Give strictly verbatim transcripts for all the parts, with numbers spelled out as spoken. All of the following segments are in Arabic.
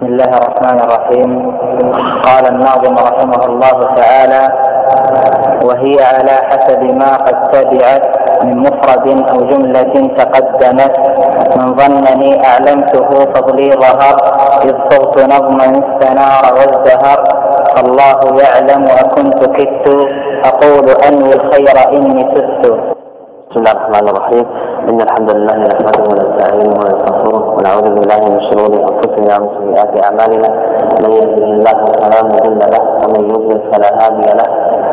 بسم الله الرحمن الرحيم. قال الناظم رحمه الله تعالى: وهي على حسب ما قد تبعت من مفرد أو جملة تقدمت، من ظنني أعلمته فضلي ظهر، إذ صرت نظما استنار وازدهر، فالله يعلم أكنت كدت أقول أنوي الخير إني تست. بسم الله الرحمن الرحيم. إن الحمد لله نحمده ونستعينه ونستغفره ونعوذ بالله من شرور أنفسنا ومن سيئات أعمالنا، من يهده الله فلا مضل له ومن يضلل فلا هادي له،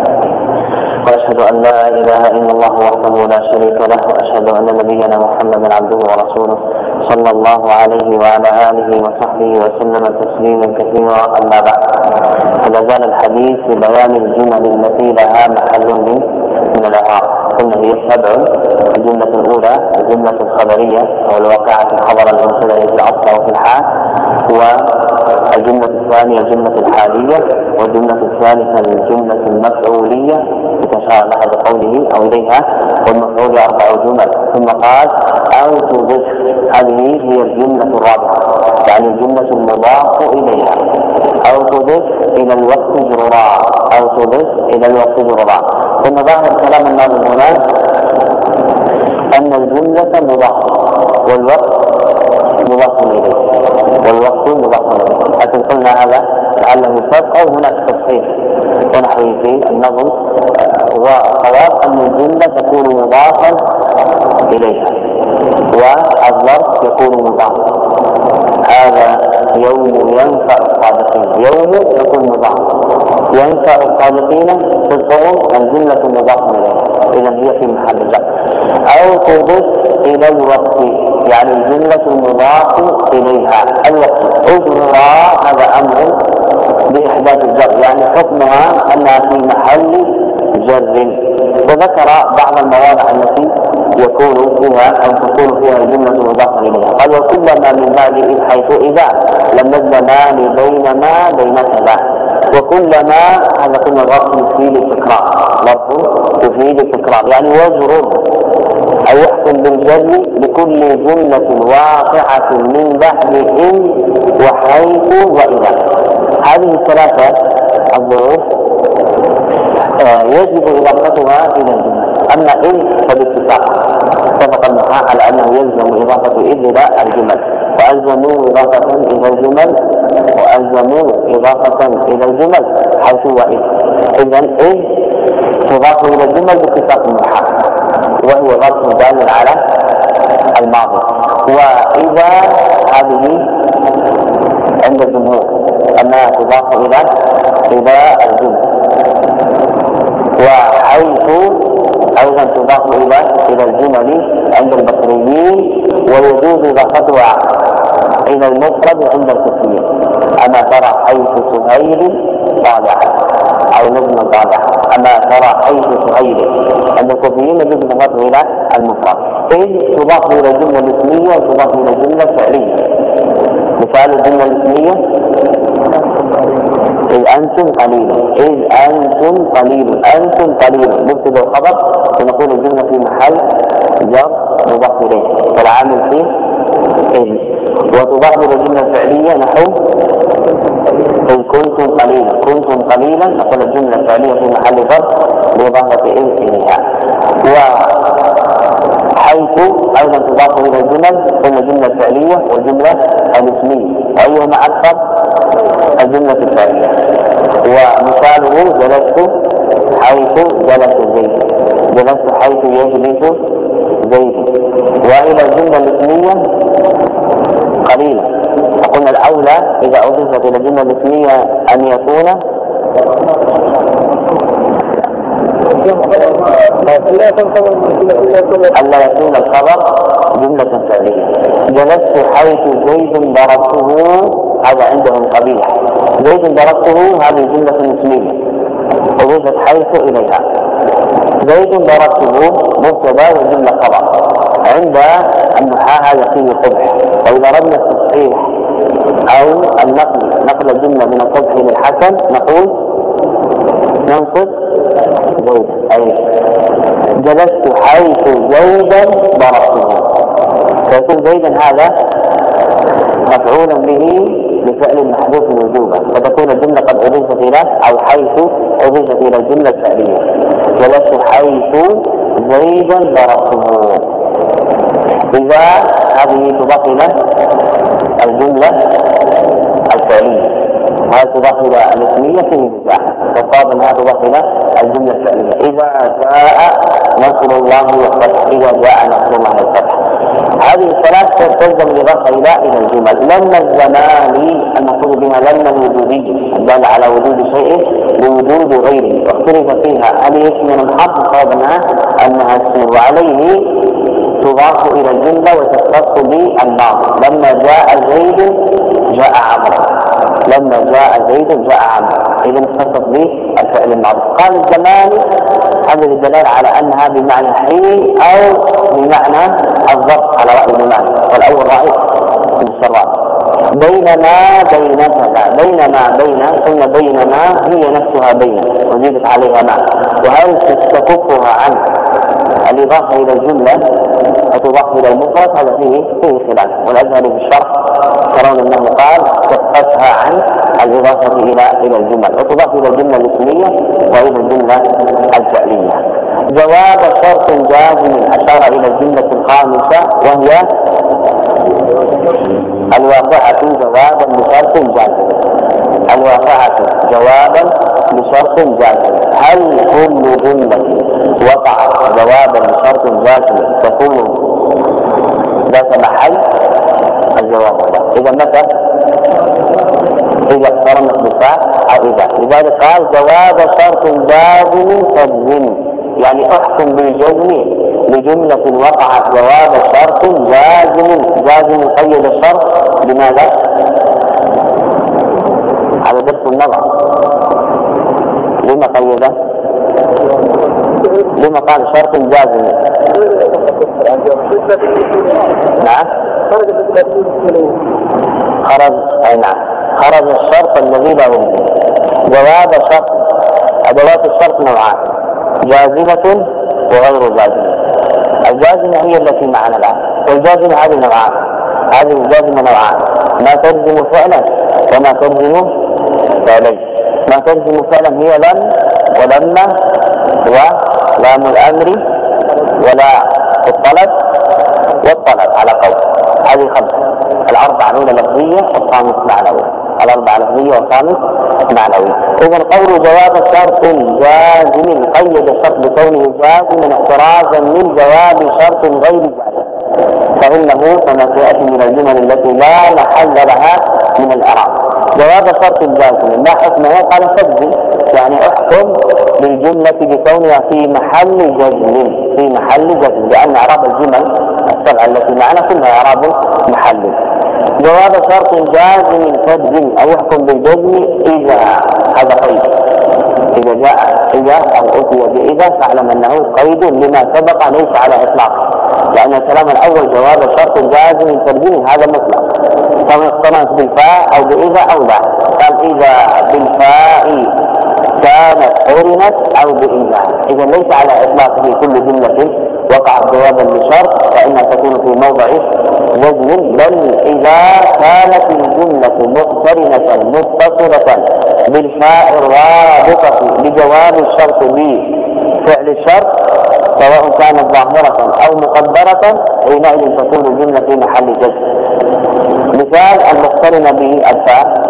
وأشهد أن لا إله إلا الله وحده لا شريك له، وأشهد أن نبينا محمدا عبده ورسوله صلى الله عليه وعلى آله وصحبه وسلم تسليما كثيرا. أما بعد، فلا زال الحديث في بيان الجمل التي لها محل من الإعراب. قلنا هي سبع: الجملة الأولى الجملة الخبرية أو الواقعة الخبر المبتدأ في الأصل أو في الحال، والجملة الثانية الجملة الحالية، والجملة الثالثة الجملة المفعولية يتشار لها بقوله أو إليها، والمفعول أربع جمل. ثم قال: أو تضف، هذه هي الجملة الرابعة، يعني الجملة المضاف إليها. أو تضف إلى الوقت جرورا، أو تضف إلى الوقت جرورا. ثم ظاهر كلام الناظم هنا أن الجملة مضافة والوقت مضاف إليه، والوقت مضاف إليه. لكن قلنا هذا لعله فرق أو هناك تفصيل ونحوه في النظم، والصواب أن الجملة تكون مضافا إليها والظرف يكون مضافا. هذا يوم ينفع الصادقين، يوم يكون مضاف، ينفع الصادقين صدقهم، الجملة مضافة إليها، إذا هي في محل جر. أو تضف إلى الوقت، يعني الجملة المضاف إليها الوقت. أجرى، هذا أمر بإحداث الجر، يعني حكمها أنها في محل جر. وذكر بعض المواضع التي يكون فيها أو تكون فيها الجملة مضافة إليها. قال: وكلما من بعد إذ حيث إذا لم نزمان بين ما بين كذا. وكلما، هذا كنا ظرف يفيد التكرار، ظرف يفيد التكرار، يعني يجرر أو يحكم بالجر لكل جملة واقعة من بعد إن وحيث وإذا. هذه الثلاثة الظروف يجب إضافتها إلى الجملة. أما إن فباتفاق اتفق النحاة على أنه يلزم إضافة إذ إلى الجمل، وألزموا إضافة إلى الجمل وألزموا إضافة إلى الجمل حيث وإذ. إذن إذ تضاف إلى الجمل باتفاق النحاة، وهي ظرف دال على الماضي. وإذا هذه عند الجمهور أنها تضاف إلى إلى الجمل. وحيث أيضا تضاف إلى إلى الجمل عند البصريين، ويجوز إضافتها إلى المفرد عند الكوفيين. أما ترى حيث سهيل طالع أو نجم طالع، أما ترى حيث سهيل عند الكوفيين يجوز إضافتها إلى المفرد. إذ تضاف إلى الجملة الاسمية وتضاف إلى الجملة الفعلية. مثال الجملة الاسمية: إذ أنتم قليل، إذ أنتم قليل، أنتم قليل مبتدأ وخبر، ونقول الجملة في محل جر مضاف إليه والعامل فيه إذ. وتضاف إلى الجملة الفعلية نحو إذ كنتم قليلا، كنتم قليلا، نقول الجملة الفعلية في محل جر بإضافة إذ إليها. وحيث أيضا تضاف إلى الجمل، قلنا الجملة الفعلية والجملة الاسمية، وأيهما أكثر؟ الجملة الفعلية. ومثاله: جلست حيث جلس زيد، جلست حيث يجلس زيد. وإلى الجملة الاسمية قليلا، فقلنا الأولى إذا أضيفت إلى الجملة الاسمية أن يكون ألا يكون الخبر جملة فعلية. جلست حيث زيد ضربته، هذا عندهم قبيح. زيد ضربته هذه جملة اسمية أضيفت حيث إليها. زيد ضربته مبتدأ وجملة خبر. عند النحاة هذا فيه قبح. وإذا أردنا التصحيح أو النقل نقل الجملة من القبح للحسن نقول ننقص زيد، أي جلست حيث زيدا ضربته، فيكون زيدا هذا مفعولا به لفعل محذوف وجوبا، فتكون الجملة قد أضيفت إلى أو حيث أضيفت إلى الجملة الفعلية. جلست حيث زيدا ضربته، إذا هذه تضاف إلى الجملة الفعلية، وهذه تضاف إلى الاسمية في النزاع، والصواب أنها تضاف إلى الجملة الفعلية. إذا جاء نصر الله والفتح، إذا جاء نصر الله والفتح، هذه الثلاث تلزم الإضافة إلى إلى الجمل. لما الزمان المقصود بها لما الوجودية الدالة على وجود شيء لوجود غيره، واختلف فيها هل اسم منحط صوابنا أنها اسم، وعليه تضاف إلى الجملة وتختص بالماضي. لما جاء زيد جاء عمرو، لما جاء زيد جاء عمرو، إذا اختصص بالفعل الماضي. قال الزمان هذا الدلالة على أنها بمعنى حين أو بمعنى الظرف على رأي المعنى، والأول رأي السراء. بينما بين كذا، بينما بين ثم بينما هي نفسها بين وزيدت عليها ما، وهل تستكفها عن الإضافة إلى الجملة وتضاف إلى المفرد؟ هذا فيه فيه خلاف، والأزهري في الشرح ترون أنه قال كفتها عن الإضافة إلى إلى الجمل، وتضاف إلى الجملة الاسمية وإلى الجملة الفعلية. جواب شرط جازم أشار إلى الجملة الخامسة وهي الواقعة جوابا لشرط جازم، الواقعة جوابا لشرط جازم. هل كل جملة وقع جوابا لشرط جازم تكون ذات محل؟ الجواب لا. إذا متى؟ إذا اقترنت بفاء أو إذا. لذلك قال جواب شرط جازم تجزم، يعني احكم بالجزم لجملة وقعت جواب شرط جازم. جازم قيد الشرط لماذا؟ على درس النظر. لما قيده؟ لما قال شرط جازم؟ نعم خرج، أي نعم خرج الشرط الذي لا يمكن. جواب شرط، أدوات الشرط نوعان، جازمة وغير جازمة. الجازمة هي التي معنا الآن، والجازمة هذه نوعان، هذه الجازمة نوعان، ما تجزم فعلا وما تجزم فعلين. ما تجزم فعلا هي لم ولما ولام الأمر ولا الطلب والطلب على قول. هذه خمسة، الأربعة الأولى لفظية والخامس معنوي، الأربعة لفظية والخامس معنوي. إذا قول جواب شرط جازم قيد الشرط بكونه جازما احترازا من جواب شرط غير جازم، فإنه كما سيأتي من الجمل التي لا محل لها من الإعراب. جواب شرط جازم ما حكمه؟ قال تجزم، يعني احكم للجملة بكونها في محل جزم، في محل جزم، لأن إعراب الجمل السبعة التي معنا كلها إعراب محلي. جواب شرط جازم تجزم أو يحكم بالجزم إذا، هذا قيد، إذا جاء إذا أو أتي بإذا فاعلم أنه قيد لما سبق ليس على إطلاق، لأن الكلام الأول جواب شرط جازم تجزم هذا مطلق، سواء اقترنت بالفاء أو بإذا أو لا. قال إذا بالفاء كانت قرنت أو بإذا، إذا ليس على إطلاق في كل جملة وقعت جوابا لشرط فإنها تكون في موضع جزم، بل إذا كانت الجملة مقترنة متصلة بالفاء الرابطة لجواب الشرط بفعل الشرط سواء كانت ظاهرة أو مقدرة، حينئذ تكون الجملة في محل جزم. مثال المقترنة بالفاء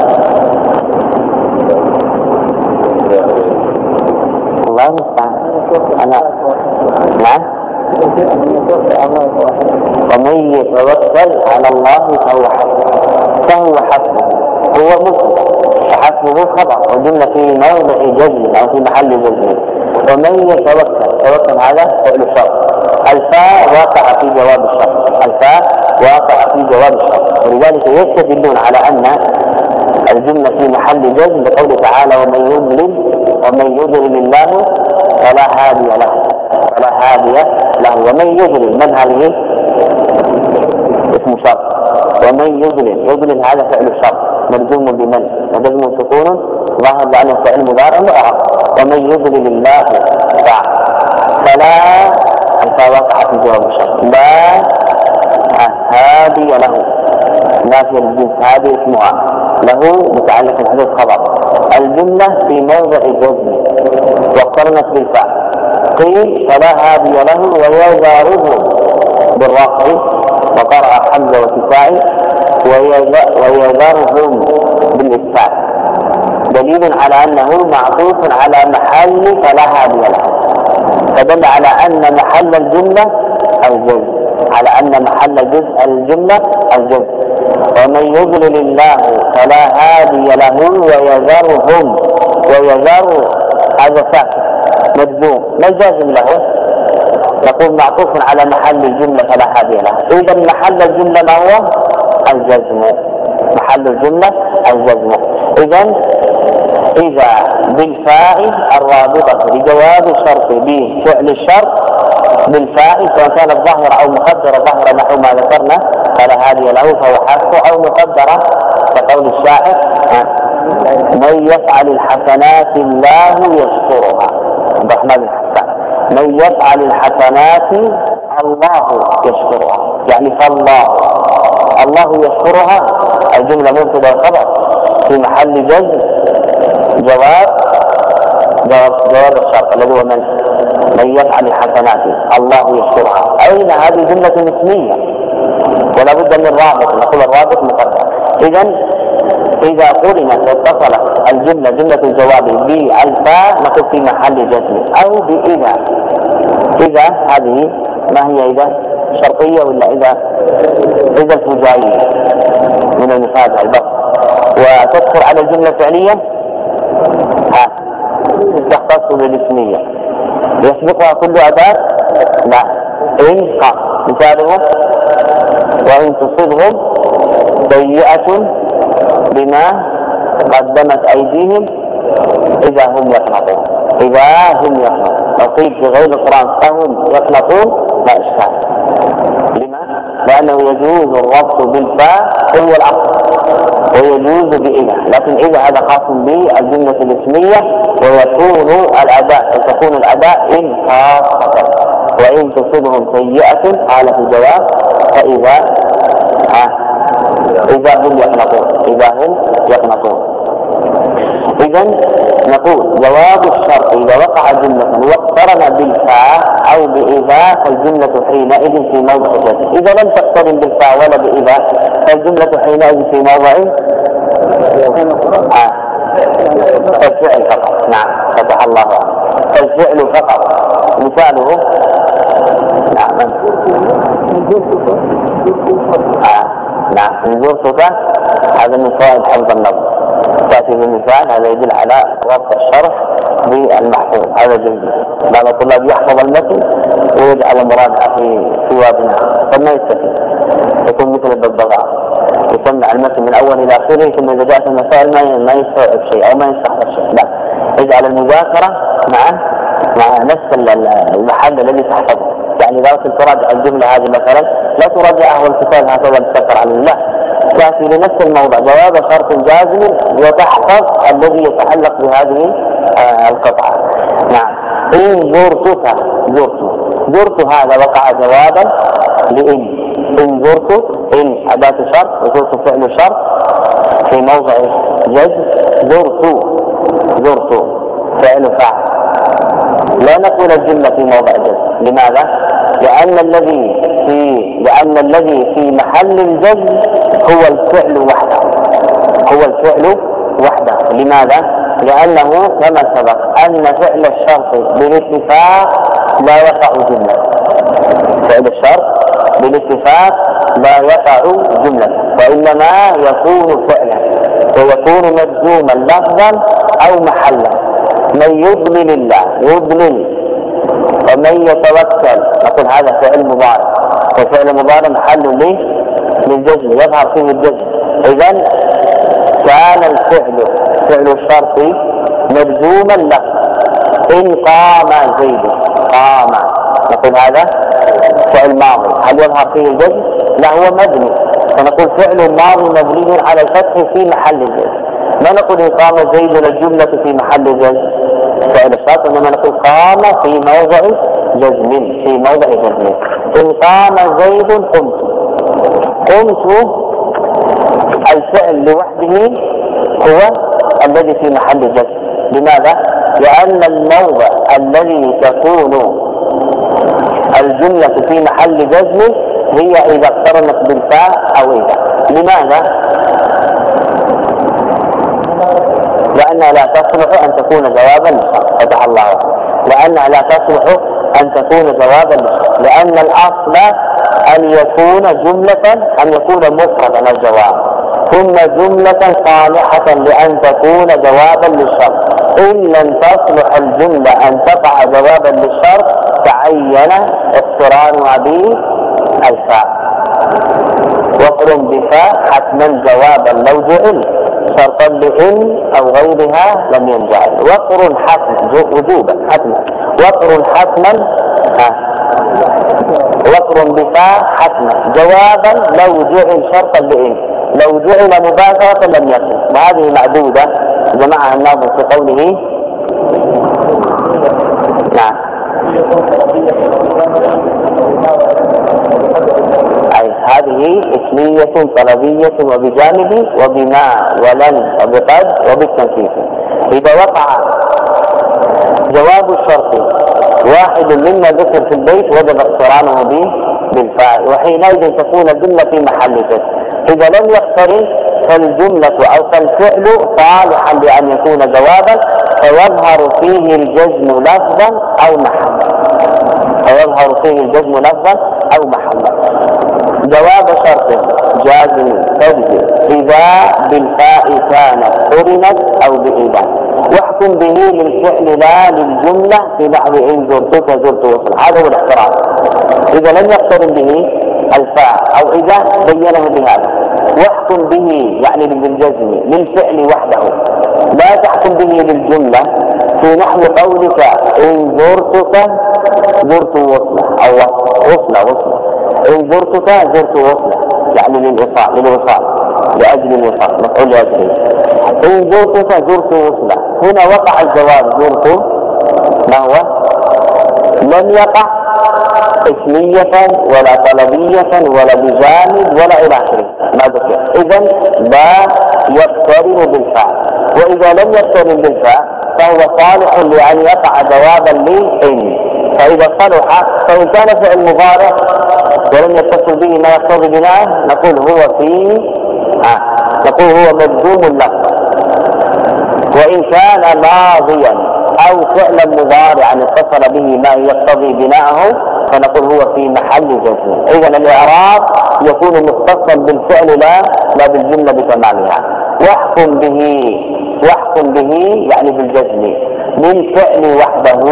الله المستعان. أنا نعم ومن يتوكل على الله فهو حسبه، فهو حسبه هو مبتدأ وحسبه خبر والجملة في موضع جزم أو في محل جزم. ومن يتوكل، توكل هذا فعل الشرط، الفاء واقع في جواب الشرط، الفاء واقع في جواب الشرط، ولذلك يستدلون على أن الجملة في محل جزم بقوله تعالى ومن يضلل ومن يضلل الله فلا هادي له، فلا هادي له. ومن يضلل من هذه؟ اسم شرط. ومن يضلل، يضلل هذا فعل الشرط مجزوم بمن وجزم سكون ظاهر لأنه فعل مضارع معرب. ومن يضلل الله فلا، الفاء وقع في جواب الشرط، لا هادي له، نافية للجنس هذه اسمها له متعلق بحدث خبر. الجملة في موضع جزم واقترنت بالفعل. قيل فلا هادي له ويجاره بالرفع وقرأ حمزة وكسائي ويجارهم بالإسكان، دليل على أنه معطوف على محل فلا هادي له، فدل على أن محل الجملة الجزم، على أن محل جزء الجملة الجزم. ومن يضلل الله فلا هادي له ويذرهم، ويذر هذا ساكن مجزوم ما جازم له، نقول معطوف على محل الجملة فلا هادي له. إذا محل الجملة ما هو؟ الجزم، محل الجملة الجزم. إذا إذا بالفاء الرابطة لجواب الشرط بفعل الشرط بالفاء سواء كانت ظاهرة أو مقدرة، ظاهرة نحو ما ذكرنا فلا هادي له فهو حذف، أو مقدرة كقول الشاعر من يفعل الحسنات الله يشكرها، عبد الرحمن بن حسان، من يفعل الحسنات الله يشكرها، يعني فالله الله يشكرها الجملة مبتدأ وخبر في محل جزم جواب جواب, جواب الشرط الذي هو من من يفعل الحسنات الله يشكرها. أين هذه جملة اسمية ولا بد من رابط، نقول الرابط مقدر. إذا إذا قرنت واتصلت الجملة جملة الجواب بالفاء نقول في محل جزم، أو بإذا. إذا هذه ما هي إذا شرطية ولا إذا إذا الفجائية من المفاجأة البسط، وتدخل على الجملة الفعلية ها تختص بالاسمية يسبقها كل أداة لا إن قام. مثاله وإن تصبهم سيئة بما قدمت أيديهم إذا هم يقنطون، إذا هم يقنطون. لو قيل في غير القرآن فهم يقنطون لا إشكال. لما؟ لأنه يجوز الربط بالفاء هو الأصل ويجوز بإذا، لكن إذا هذا خاص بالجملة الاسمية ويكون الأداء تكون الأداء إن خاصة. وإن تصبهم سيئة قال في الجواب فإذا ها إذا هم يقنطون، إذا هم يقنطون. إذا نقول جواب الشرط إذا وقع جملة واقترن بالفاء أو بإذا فالجملة حينئذ في موضع جزم. إذا لم تقترن بالفاء ولا بإذا فالجملة حينئذ في موضع آه. الفعل فقط. نعم فتح الله الفعل فقط. مثاله نعم آه. نعم من زرتك هذا من فوائد حفظ النظر، تأتي بالمثال هذا يدل على ربط الشرح بالمحفوظ. هذا جيد. بعض الطلاب يحفظ المتن ويجعل مراجعة في في وادنا فما يستفيد، يكون مثل الببغاء يسمع المتن من أول إلى آخره ثم إذا جاءت المسائل ما يستوعب شيء أو ما يستحضر شيء. لا، اجعل المذاكرة مع مع نفس المحل الذي تحفظه. يعني إذا كنت تراجع الجملة هذه مثلا لا تراجعها والكتاب هكذا مستقر على الله، تأتي لنفس الموضع جواب شرط جازم وتحفظ الذي يتعلق بهذه آه القطعة. نعم إن زرتك زرت زرت هذا وقع جوابا لإن. إن زرت إن أداة شرط وزرت فعل شرط في موضع جزم. زرت زرت فعل فعل. لا نقول الجملة في موضع جزم. لماذا؟ لأن الذي في لأن الذي في محل الجزم هو الفعل وحده، هو الفعل وحده. لماذا؟ لأنه كما سبق أن فعل الشرط بالاتفاق لا يقع جملة. فعل الشرط بالاتفاق لا يقع جملة، وإنما يكون فعلا ويكون مجزوما لفظا أو محلا. من يضلل الله يضلل، ومن يتوكل نقول هذا فعل مضارع، وفعل مضارع محل ليه للجزم يظهر فيه الجزم. إذن كان الفعل فعل الشرط مجزوما له. إن قام زيد قام نقول هذا فعل ماضي، هل يظهر فيه الجزم؟ لا، هو مبني، فنقول فعل ماضي مبني على الفتح في محل الجزم. ما نقول إن قام زيد الجملة في محل جزم فعل الشرط، إنما نقول قام في موضع جزم في موضع جزم. إن قام زيد قمت قمت الفعل لوحده هو الذي في محل جزم. لماذا؟ لأن الموضع الذي تكون الجملة في محل جزم هي إذا اقترنت بالفاء أو إذا. لماذا؟ لأنها لا تصلح أن تكون جوابا للشرط. فتح الله. لأنها لا تصلح أن تكون جوابا للشرط، لأن الأصل أن يكون جملة، أن يكون مفردا الجواب، ثم جملة صالحة لأن تكون جوابا للشرط. إن لم تصلح الجملة أن تقع جوابا للشرط تعين اقترانها بالفاء. واقرن بفاء حتما جوابا لو جعل، شرطا لإن أو غيرها لم ينجعل. واقرن حتما وجوبا حتما. واقرن حتما ها واقرن بفاء حتما جوابا لو جعل شرطا لإن، لو جعل مباشرة لم يصل. وهذه معدودة جمعها الناظم في قوله نعم أي هذه اسمية طلبية وبجانب وبما ولن وبقد وبالتنفيذ. إذا وقع جواب الشرط واحد مما ذكر في البيت وجب اقترانه به بالفاء، وحينئذ تكون الجملة في محل جزم. إذا لم يقترن فالجملة أو فالفعل صالحا لأن يكون جوابا، فيظهر فيه الجزم لفظا أو محلا. فيظهر فيه الجزم لفظا أو محلا. جواب شرط جازم تجزم إذا بالفاء كانت قرنت أو بإذا. واحكم به للفعل لا للجملة في نحو إن زرتك زرت وصل. هذا هو الاحترام. إذا لم يقترن به الفاء أو إذا بينه بهذا. واحكم به يعني بالجزم للفعل وحده، لا تحكم به للجملة في نحو قولك إن زرتك زرت وصلة أو وصلة وصلة. إن زرتك زرت وصلة يعني للإصال للوصال لأجل الوصال مفعول لأجله. إن زرتك زرت وصلة. هنا وقع الجواب زرت ما هو؟ لم يقع اسمية ولا طلبية ولا بجانب ولا إلى آخره ما ذكر. إذن لا يقترن بالفاء. وإذا لم يقترن بالفاء فهو صالح لأن يقع جوابا لإن. فإذا صلح فإن كان فعل مضارع ولم يتصل به ما يقتضي بناء نقول هو في آه. نقول هو مجزوم اللفظ. وإن كان ماضيا أو فعلا مضارعا اتصل به ما يقتضي بناءه فنقول هو في محل جزم. إذن الإعراب يكون مختصا بالفعل لا لا بالجملة بتمامها. واحكم به واحكم به يعني بالجزم للفعل وحده،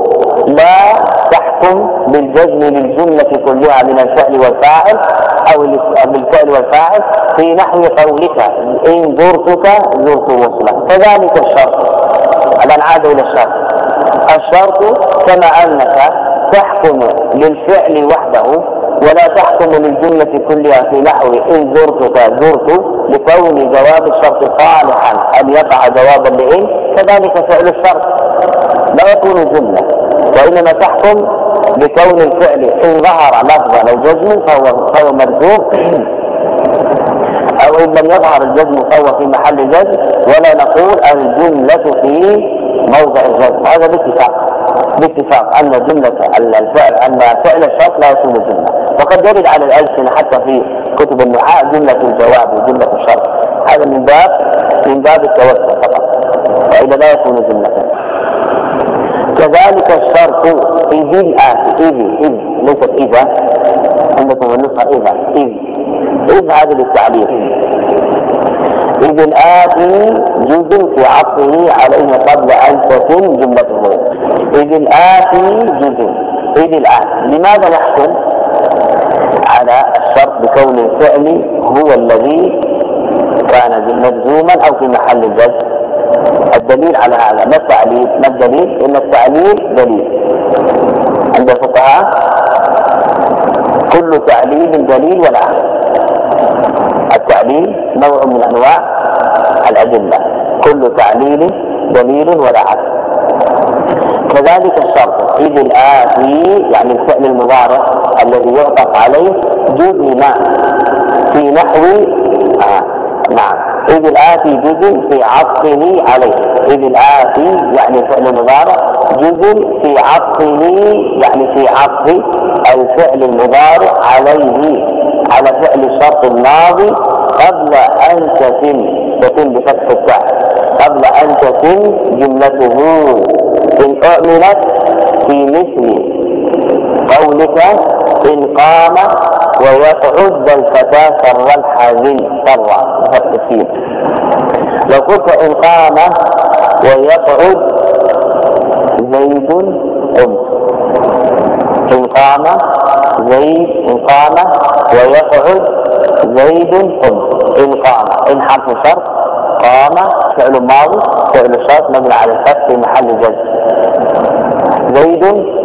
لا تحكم بالجزم للجملة كلها من الفعل والفاعل أو بالفعل والفاعل في نحو قولك إن زرتك زرت وصلة. كذلك الشرط. الآن عاد إلى الشرط. الشرط كما أنك تحكم للفعل وحده ولا تحكم للجملة كلها في نحو إن زرتك زرت لكون جواب الشرط صالحا أن يقع جوابا لإن، كذلك فعل الشرط لا يكون جملة، وإنما تحكم بكون الفعل إن ظهر لفظا أو جزم فهو, فهو مرجوع، أو إن لم يظهر الجزم فهو في محل جزم، ولا نقول الجملة في موضع الجزم. هذا باتفاق باتفاق أن جملة الفعل أن فعل الشرط لا يكون جملة. وقد يرد على الألسنة حتى في كتب النحاة جملة الجواب وجملة الشرط. هذا من باب من باب التوسع فقط، وإذا لا يكون جملة. كذلك الشرط إذ الآتي إذ إذ ليست إذا، عندكم النسخة إذا إذ إذ هذا للتعليل. إذ الآتي جزء في عطفه عليه قبل أن تكون جملته. إذ الآتي جزء إذ الآتي. لماذا نحكم على الشرط بكون الفعل هو الذي كان مجزوما أو في محل الجزم؟ الدليل على هذا ما التعليل؟ ما الدليل؟ إن التعليل دليل عند الفقهاء، كل تعليل دليل ولا عكس. التعليل نوع من أنواع الأدلة، كل تعليل دليل ولا عكس. كذلك الشرط إذ الآتي يعني الفعل المضارع الذي يعطف عليه جزم ما في نحو آه نعم. إذ الآتي جزء في عطفه عليه. إذ الآتي يعني فعل مضارع، جزء في عطفه يعني في عطف الفعل المضارع عليه على فعل الشرط الماضي قبل أن تتم تتم بفتح التاء قبل أن تتم جملته، إن أعملت في مثل قولك إن قام ويقعد الفتى سر الحزن سر بالتفسير. لو قلت إن قام ويقعد زيد قمت، إن قام زيد إن قام ويقعد زيد قمت. إن قام إن حرف شرط، قام فعل ماضي فعل شرط مبني على الفتح في محل جزم. زيد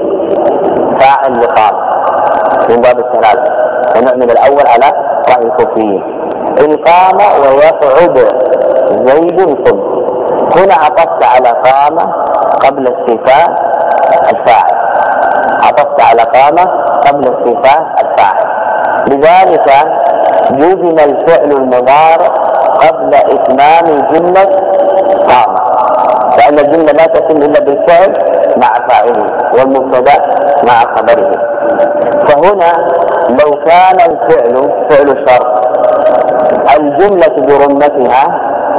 فاعل لقام من باب الثلاثة، ونعمل الأول على رأي الكوفيين. إن قام ويقعد زيد قمت، هنا عطفت على قام قبل استيفاء الفاعل، عطفت على قام قبل استيفاء الفاعل، لذلك جزم الفعل المضارع قبل إتمام جملة قام، لأن الجملة لا تتم إلا بالفعل مع فاعله والمبتدأ مع خبره. فهنا لو كان الفعل فعل شرط الجملة برمتها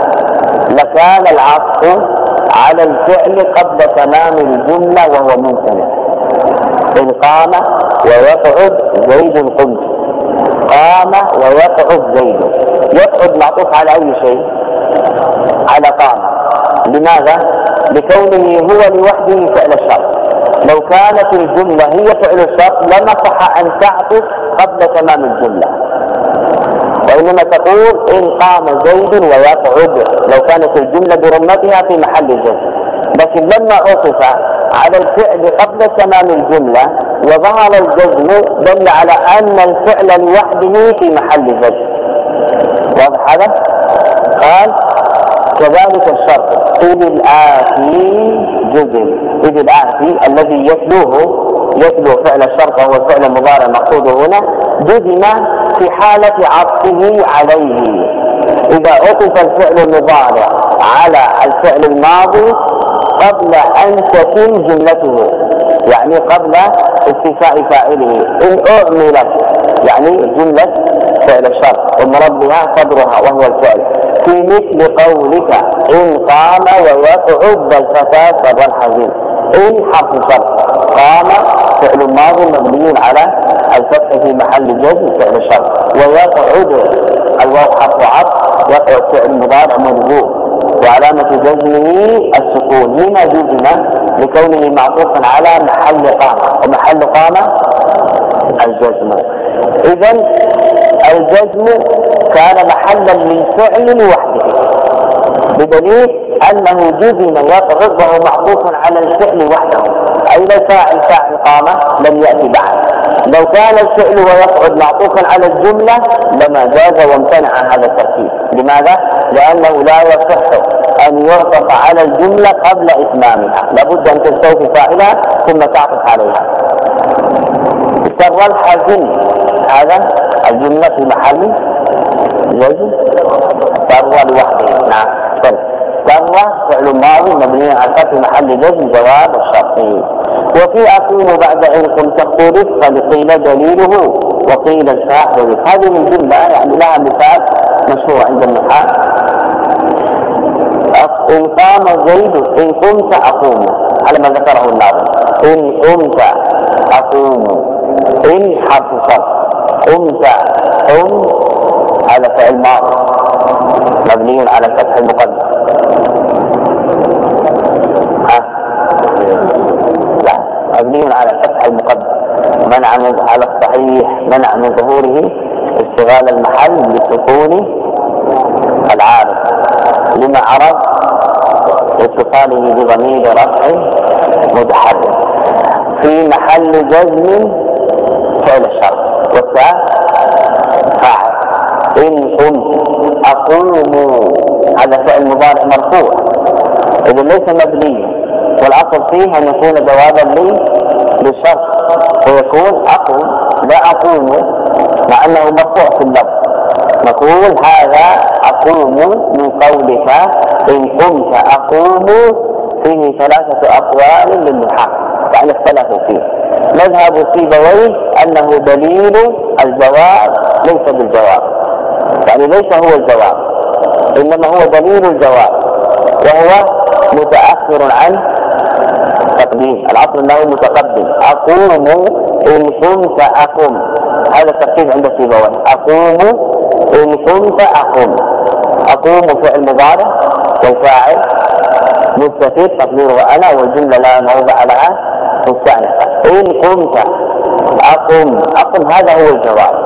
لكان العطف على الفعل قبل تمام الجملة وهو ممتنع. إن قام ويقعد زيد قمت، قام ويقعد زيد، يقعد معطوف على أي شيء؟ على قام. لماذا؟ لكونه هو لوحده فعل الشرط. لو كانت الجملة هي فعل الشرط لما صح أن تعطف قبل تمام الجملة، وإنما تقول إن قام زيد ويقعد لو كانت الجملة برمتها في محل جزم. لكن لما عطف على الفعل قبل تمام الجملة وظهر الجزم دل على أن الفعل لوحده في محل جزم. واضح هذا؟ قال كذلك الشرط إذ الآتي جزم. إذ الآتي الذي يتلوه يتلو فعل الشرط وهو الفعل المضارع المقصود هنا جزم في حالة عطفه عليه. إذا عطف الفعل المضارع على الفعل الماضي قبل أن تتم جملته، يعني قبل استيفاء فاعله، إن أعملت يعني جملة فعل الشرط والمراد بها قدرها وهو الفعل، في مثل قولك إن قام ويقعد الفتى سر الحزين. إن حرف شرط، قام فعل ماضي مبني على الفتح في محل جزم فعل الشرط، ويقعد الواو حرف عطف، يقعد فعل مضارع مرفوع وعلامة جزمه السكون. هنا جزم لكونه معطوفا على محل قامة، ومحل قامة الجزم. إذن الجزم كان محلا للفعل لوحده، بدليل أنه جزم يقعد وهو معطوف على الفعل وحده، أي لو فاعل فاعل قامة لم يأتي بعد. لو كان الفعل ويقعد معطوفا على الجملة لما جاز وامتنع هذا الترتيب. لماذا؟ لأنه لا يصح أن يعطف على الجملة قبل إتمامها، لابد أن تستوفي فاعلها ثم تعطف عليها. سر الحزن هذا الجملة في محل جزم، سر لوحده. نعم. سر فعل ماضي مبني على فتح محل جزم جواب الشرطي. وفي أقوم بعد إن قمت اختلف قد قيل دليله وقيل الفاعل. هذه الجملة يعني لها مثال مشهور عند النحاة. إن قام زيد إن قمت أقوم، على ما ذكره الناظم. إن قمت أقوم، إن حرف شرط، قمت قم هذا فعل ماضي مبني على الفتح المقدم. لا، مبني على الفتح المقدم منع على الصحيح، منع من ظهوره استغلال المحل بسكون العارض لما عرض اتصاله بضمير رفع متحرك في محل جزم فعل الشرط، والتاء فاعل. إن قمت أقوم هذا فعل مضارع مرفوع إذا ليس مبنيا، والأصل فيه أن يكون جوابا لي للشرط ويكون أقوم لا أقوم، مع أنه مرفوع في اللفظ نقول هذا أقوم من قولك إن قمت أقوم فيه ثلاثة أقوال للنحاة، يعني اختلفوا فيه. مذهب سيبويه أنه دليل الجواب ليس بالجواب، يعني ليس هو الجواب إنما هو دليل الجواب، وهو متأخر عن تقديم. العصر أنه متقدم. أقوم إن كنت أقوم، هذا الترتيب عند سيبويه. أقوم إن كنت أقوم. أقوم فعل مضارع والفاعل مستتر تقديره أنا، والجملة لا موضع لها مستأنفة. إن كنت أقوم أقوم هذا هو الجواب،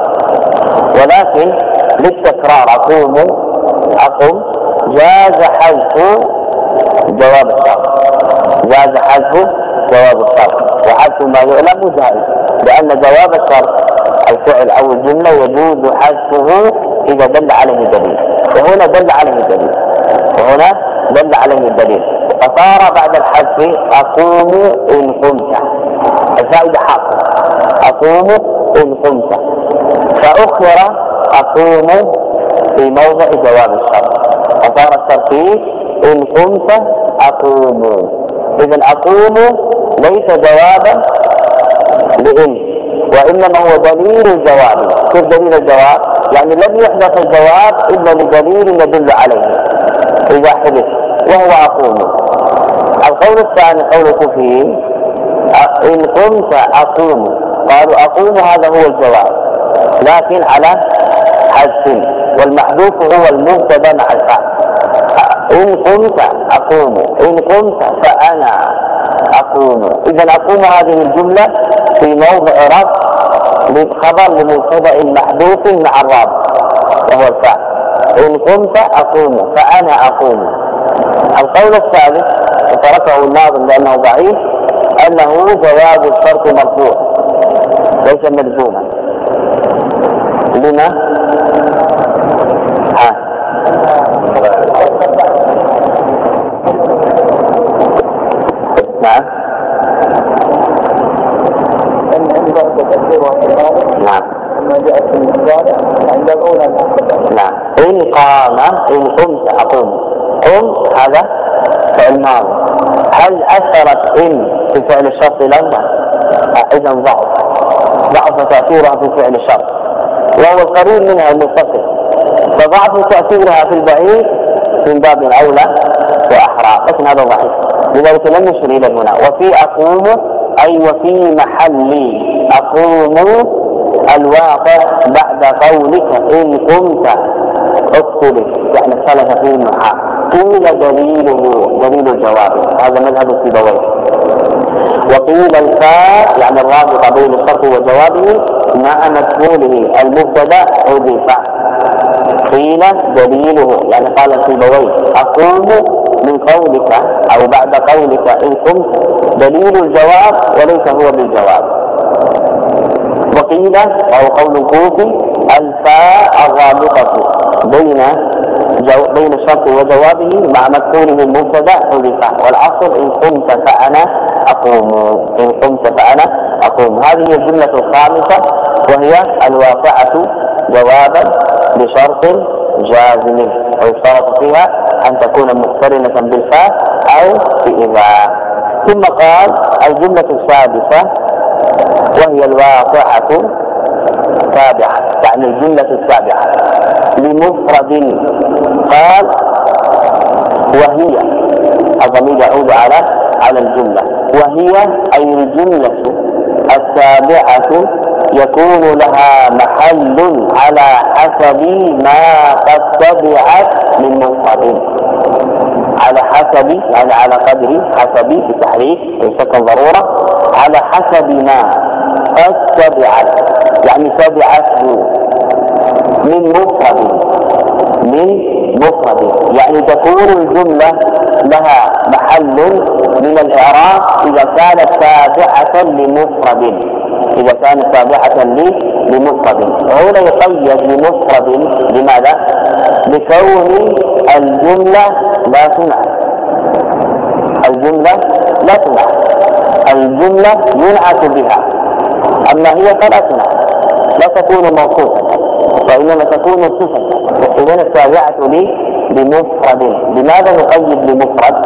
ولكن للتكرار أقوم أقوم جاز حذف جواب الشرط، جاز حذف جواب الشرط، وحذف ما يعلم جائز، لأن جواب الشرط الفعل أو الجملة يجوز حذفه إذا دل عليه دليل، وهنا دل عليه دليل وهنا دل عليه الدليل فصار بعد الحذف أقوم إن قمت. الفائدة حاصلة أقوم إن قمت، فأخر أقوم في موضع جواب الشرط، فصار الترتيب إن قمت أقوم. إذن أقوم ليس جوابا لإن، وإنما هو دليل الجواب. كيف دليل الجواب؟ يعني لم يحدث الجواب إلا لدليل يدل عليه إذا حدث، وهو أقوم. القول الثاني قول الكوفيين إن قمت أقوم، قالوا أقوم هذا هو الجواب لكن على حذف، والمحذوف هو المبتدا مع الفاعل. إن قمت أقوم، إن قمت فأنا أقوم. إذا أقوم هذه الجملة في موضع رفع للخبر لمبتدا محذوف مع الرابط وهو الفاعل. إن قمت أقوم فأنا أقوم. القول الثالث وتركه الناظم لأنه ضعيف أنه جواب الشرط مرفوع ليس ملزوما. لما؟ ها نعم نعم نعم. إن قام إن قمت أقوم، قم هذا فعل ماضي. هل أثرت إن في فعل الشرط لما؟ إذا ضعف ضعف تأثيرها في فعل الشرط، وهو القريب منها المتصل، فضعف تأثيرها في البعيد من باب أولى وأحرى، لكن هذا ضعيف لذلك لم يشر إلى هنا. وفي أقوم أي وفي محل أقوم الواقع بعد قولك إن قمت اقتلك، يعني اختلف فيه النحاة. قيل دليله دليل الجواب، هذا مذهب سيبويه. وقيل الفاء يعني الرابطة بين الشرط وجوابه مع مدخوله المبتدا حذف. قيل دليله يعني قال سيبويه أقوم من قولك أو بعد قولك إن قمت دليل الجواب وليس هو بالجواب. وقيل أو قول الكوفي الفاء الرابطة بين جو بين الشرط وجوابه مع مدخوله المبتدا حذف، والأصل إن قمت فأنا أقوم، إن قمت فأنا أقوم. هذه الجملة الخامسة وهي الواقعة جوابا لشرط جازم، ويشترط فيها أن تكون مقترنة بالفاء أو بإذا. ثم قال الجملة السادسة وهي الواقعة تابعة، يعني الجملة السابعة لمفرد. قال وهي الضمير يعود على على الجملة، وهي أي الجملة السابعة يكون لها محل على حسب ما قد تبعت من مفرد، على حسب يعني على قدر حسب بتحريف ويسكن ضرورة، على حسب ما قد تبعت يعني تبعته من مفرد من مفرد، يعني تكون الجملة لها محل من الإعراب إذا كانت تابعة لمفرد، إذا كانت تابعة لمفرد. هنا يقيد لمفرد لماذا؟ لكون الجملة لا تنعت، الجملة لا تنعت، الجملة ينعت بها، أما هي فلا تنعت، لا تكون موصوفة وإنما تكون صفة إذا التابعة لي بمفرد. لماذا نقيد بمفرد؟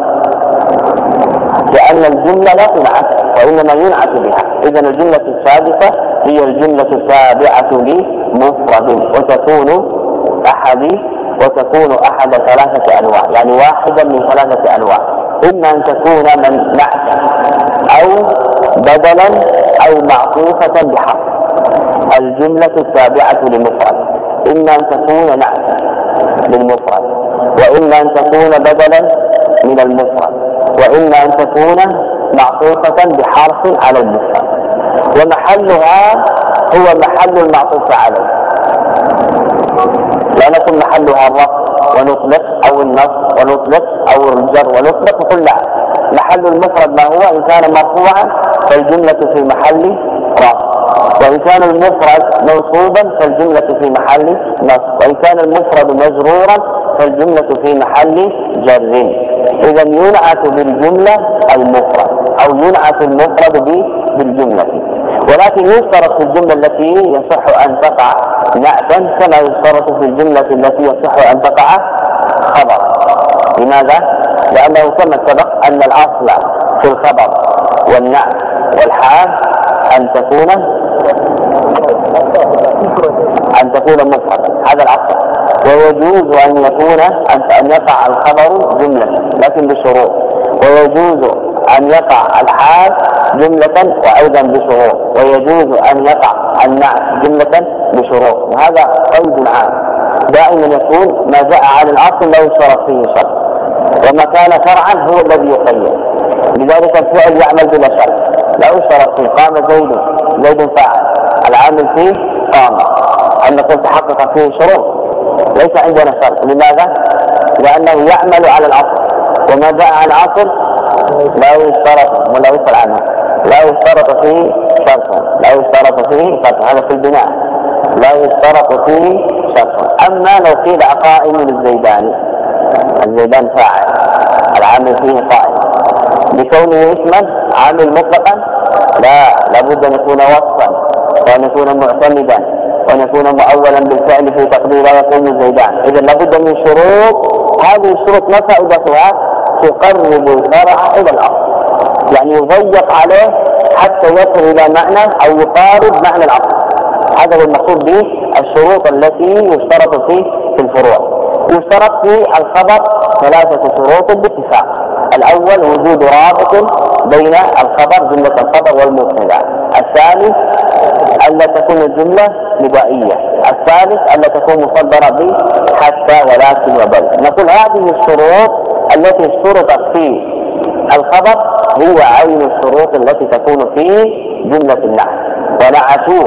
لأن الجملة لا تنعت وإنما ينعت بها. إذا الجملة السادسة هي الجملة التابعة لمفرد وتكون أحد وتكون أحد ثلاثة أنواع، يعني واحدا من ثلاثة أنواع، إما أن تكون من نعتا أو بدلا أو معطوفة بحرف. الجملة التابعة لمفرد إما أن تكون نعتا للمفرد، وإما أن تكون بدلا من المفرد، وإما أن تكون معطوفة بحرف على المفرد، ومحلها هو محل المعطوف عليه، لا نكون محلها الرفع ونطلق أو النصب ونطلق أو الجر ونطلق، نقول لا، محل المفرد ما هو إن كان مرفوعا فالجملة في محل رفع، وإن كان المفرد منصوبا فالجملة في محل نصب، وإن كان المفرد مجرورا فالجملة في محل جر. إذا ينعت بالجملة المفرد أو ينعت المفرد بالجملة، ولكن يشترط في الجملة التي يصح أن تقع نعتا كما يشترط في الجملة التي يصح أن تقع خبرا. لماذا؟ لأنه كما سبق أن الأصل في الخبر والنعت والحال أن تكون أن تكون مفردا، هذا الأصل، ويجوز أن يكون أن يقع الخبر جملة لكن بشروط، ويجوز أن يقع الحال جملة وأيضا بشروط، ويجوز أن يقع النعت جملة بشروط، وهذا قيد عام. دائما يكون ما جاء عن الأصل لا يشترط فيه شرط، وما كان فرعا هو الذي يقيد. لذلك الفعل يعمل بلا شرط، لا يشترط فيه قام زيد، زيد فاعل، العامل فيه قام، أن نقول تحقق فيه شروط، ليس عندنا شرط. لماذا؟ لأنه يعمل على الأصل، وما جاء عن الأصل لا يشترط ولا يسأل عنه، لا يشترط فيه شرط، لا يشترط فيه شرط، هذا في البناء لا يشترط فيه شرط. أما لو قيل قائم للزيدان، الزيدان فاعل، العامل فيه قائم، بكونه اسما عامل مطلقا لا، لابد أن يكون وصفا وأن يكون معتمدا وأن يكون مؤولا بالفعل في تقدير لا يقوم الزيدان. إذا لابد من شروط، هذه الشروط ما فائدتها؟ تقرب الفرع إلى الأصل، يعني يضيق عليه حتى يصل إلى معنى أو يقارب معنى الأصل. هذا هو المقصود به الشروط التي يشترط فيه في الفروع. يشترط في الخبر ثلاثة شروط باتفاق. الأول وجود رابط بين الخبر جملة الخبر والمبتدأ. الثاني ألا تكون الجملة ندائية. الثالث ألا تكون مصدرة به حتى ولكن وبل. نقول هذه الشروط التي اشترطت في الخبر هي عين الشروط التي تكون في جملة النعت، ونعتوا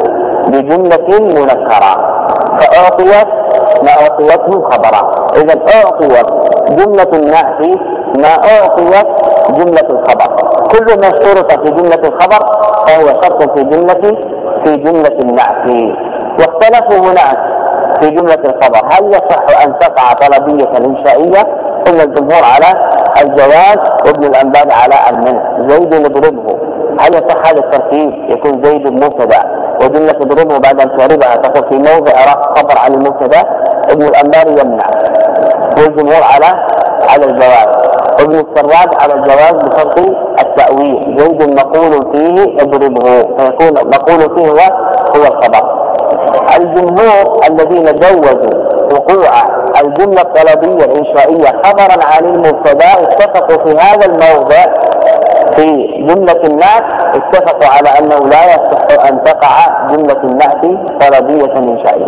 بجملة منكرة فأعطيت ما أعطيته خبرا. إذا أعطيت جملة النعت ما أعطيت جملة الخبر. كل ما اشترط في جملة الخبر فهو شرط في جملة في جملة النعت. واختلفوا هناك في جملة الخبر هل يصح أن تقع طلبية إنشائية؟ قلنا الجمهور على الجواز وابن الأنباري على المنع. زيد نضربه، هل يصح هذا الترتيب؟ يكون زيد مبتدأ وجملة نضربه بعد أن تعربها تقول في موضع خبر عن المبتدأ. ابن الأنباري يمنع، والجمهور على على الجواز، ابن السراج على الجواز بشرط التأويل. زيد مقول فيه اضربه، فيكون مقول فيه هو هو الخبر. الجمهور الذين جوزوا وقوع الجملة الطلبية الإنشائية خبرا عن المبتدأ اتفقوا في هذا الموضع في جملة النعت، اتفقوا على أنه لا يصح أن تقع جملة النعت طلبية إنشائية.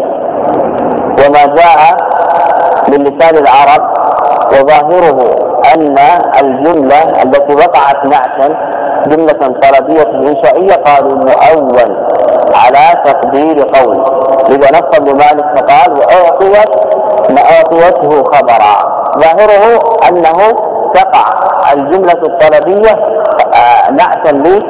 وما جاء من لسان العرب وظاهره أن الجملة التي وقعت نعتا جملة طلبية إنشائية قالوا مؤول على تقدير قول. إذا نص ابن مالك فقال وأعطيت ما أعطيته خبرا، ظاهره أنه تقع الجملة الطلبية نعتا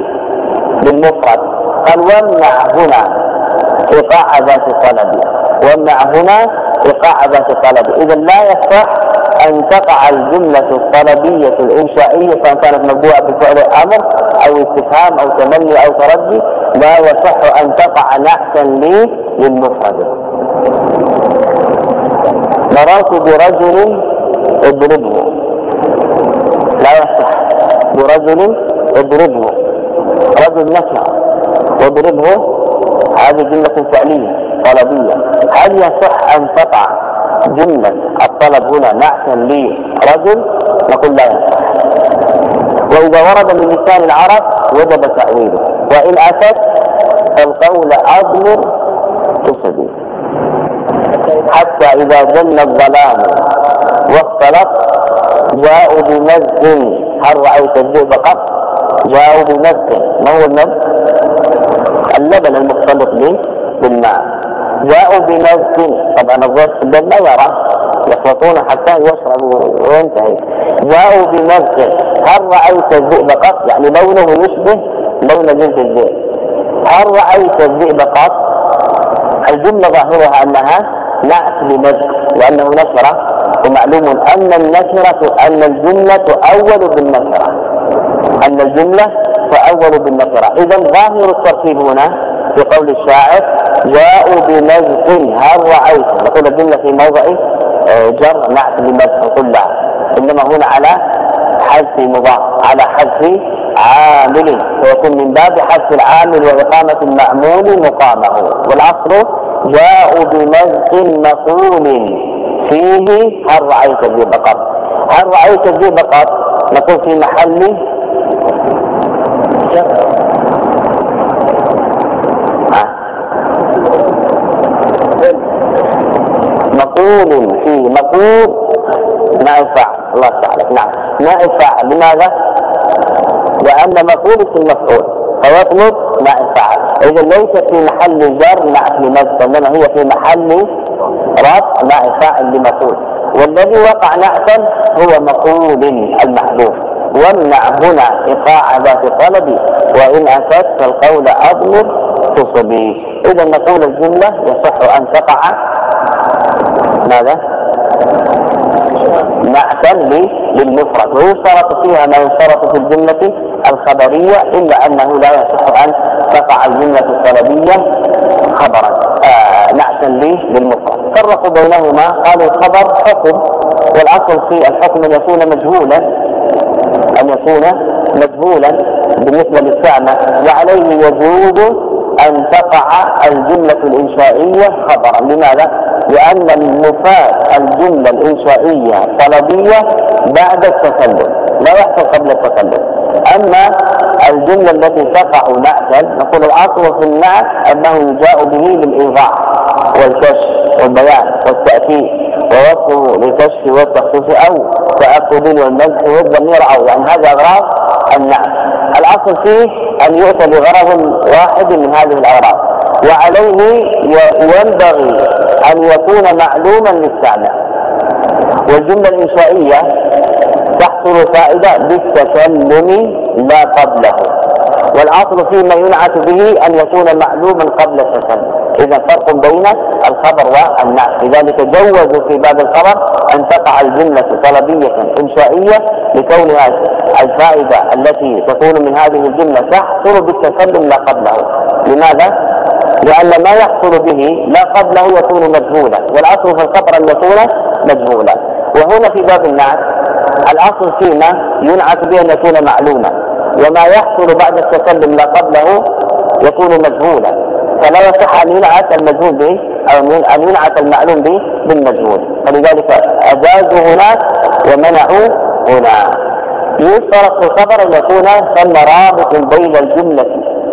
للمفرد. قال وامنع هنا إيقاع ذات الطلب، وامنع هنا إيقاع ذات الطلب. إذا لا يصح أن تقع الجملة الطلبية الإنشائية سواء كانت مبدوءة بفعل أمر أو استفهام أو تمني أو ترجي، لا يصح أن تقع نعتا للمفرد. مررت برجل اضربه، لا يصح. برجل اضربه، رجل نكرة واضربه هذه جملة فعلية طلبية. هل يصح أن تقع جملة الطلب هنا نعتا لرجل؟ نقول لا يصح. وإذا ورد من لسان العرب وجب تأويله، وإن أتت فالقول أضمر تصدي. حتى إذا جن الظلام واختلط جاءوا بمزق، هل رأيت الذئب قط؟ جاءوا بمزق، ما هو المزق؟ اللبن المختلط به بالماء. جاءوا بمزق، طبعا الضيف لا يرى، يخلطون حتى يشربوا وينتهي. جاءوا بمزق، هل رأيت الذئب قط؟ يعني لونه يشبه لون جلد الذئب. هل رأيت الذئب قط؟ الجملة ظاهرها أنها نعت لمزق لأنه نكرة، ومعلوم أن النكرة أن الجملة تؤول بالنكرة، أن الجملة تؤول بالنكرة. إذا ظاهر الترتيب هنا في قول الشاعر جاءوا بمزق هل رأيت، نقول الجملة في موضع جر نعت لمزق كلها، إنما هنا على حذف مضاف، على حذف عامل، فيكون من باب حذف العامل وإقامة المعمول مقامه. والعصر جاءوا بمزق مقول فيه هل رأيت الذئب قط. هل رأيت الذئب قط نقول في محل مقول فيه، مقول نائب فاعل، الله تعالى نعم نائب فاعل. لماذا؟ لأن مقول في المفعول فيطلب نائب فاعل. إذا ليس في محل جر نعت لمزق، إنما هي في محل رفع نائب فاعل لمقول، والذي وقع نعتا هو مقول المحذوف. وامنع هنا إيقاع ذات طلب، وإن أتت فالقول أضمر تصبي. إذا نقول الجملة يصح أن تقع ماذا؟ نعتا للمفرد، ويشترط فيها ما يشترط في الجملة الخبرية، إلا أنه لا يصح أن تقع الجملة الطلبية خبرا آه نعتا للمفرد. فرقوا بينهما، قالوا الخبر حكم، والأصل في الحكم أن يكون مجهولا، أن يكون مجهولا بالنسبة للسامع، وعليه يجوز أن تقع الجملة الإنشائية خبرا. لماذا؟ لأن المفاد الجملة الإنشائية طلبية بعد التكلم، لا يحصل قبل التكلم. أما الجملة التي تقع نعتا نقول الأصل في النعت أنه يجاء به للإيضاح والكشف والبيان والتأكيد ووصفه للكشف والتخصيص أو تأكد والمدح والضمير أو، يعني هذا أغراض النعت. الأصل فيه أن يؤتى بغرض واحد من هذه الأغراض، وعليه ينبغي أن يكون معلوما للسامع. والجملة الإنشائية تحصل فائدة بالتكلم لا قبله، والأصل فيما ينعت به أن يكون معلوما قبل التكلم. إذا فرق بين الخبر والنعت، لذلك جوزوا في باب الخبر أن تقع الجملة طلبية إنشائية لكونها الفائدة التي تكون من هذه الجملة تحصل بالتكلم لا قبله. لماذا؟ لأن ما يحصل به لا قبله يكون مجهولا، والأصل في الخبر أن يكون مجهولا. وهنا في باب النعت الأصل فيما ينعت به أن يكون معلوما، وما يحصل بعد التكلم لا قبله يكون مجهولا، فلا يصح أن ينعت المجهول به أو أن ينعت المعلوم به بالمجهول. فلذلك أجازوا هناك ومنعوا هنا. يشترط في الخبر أن يكون ثم رابط بين الجملة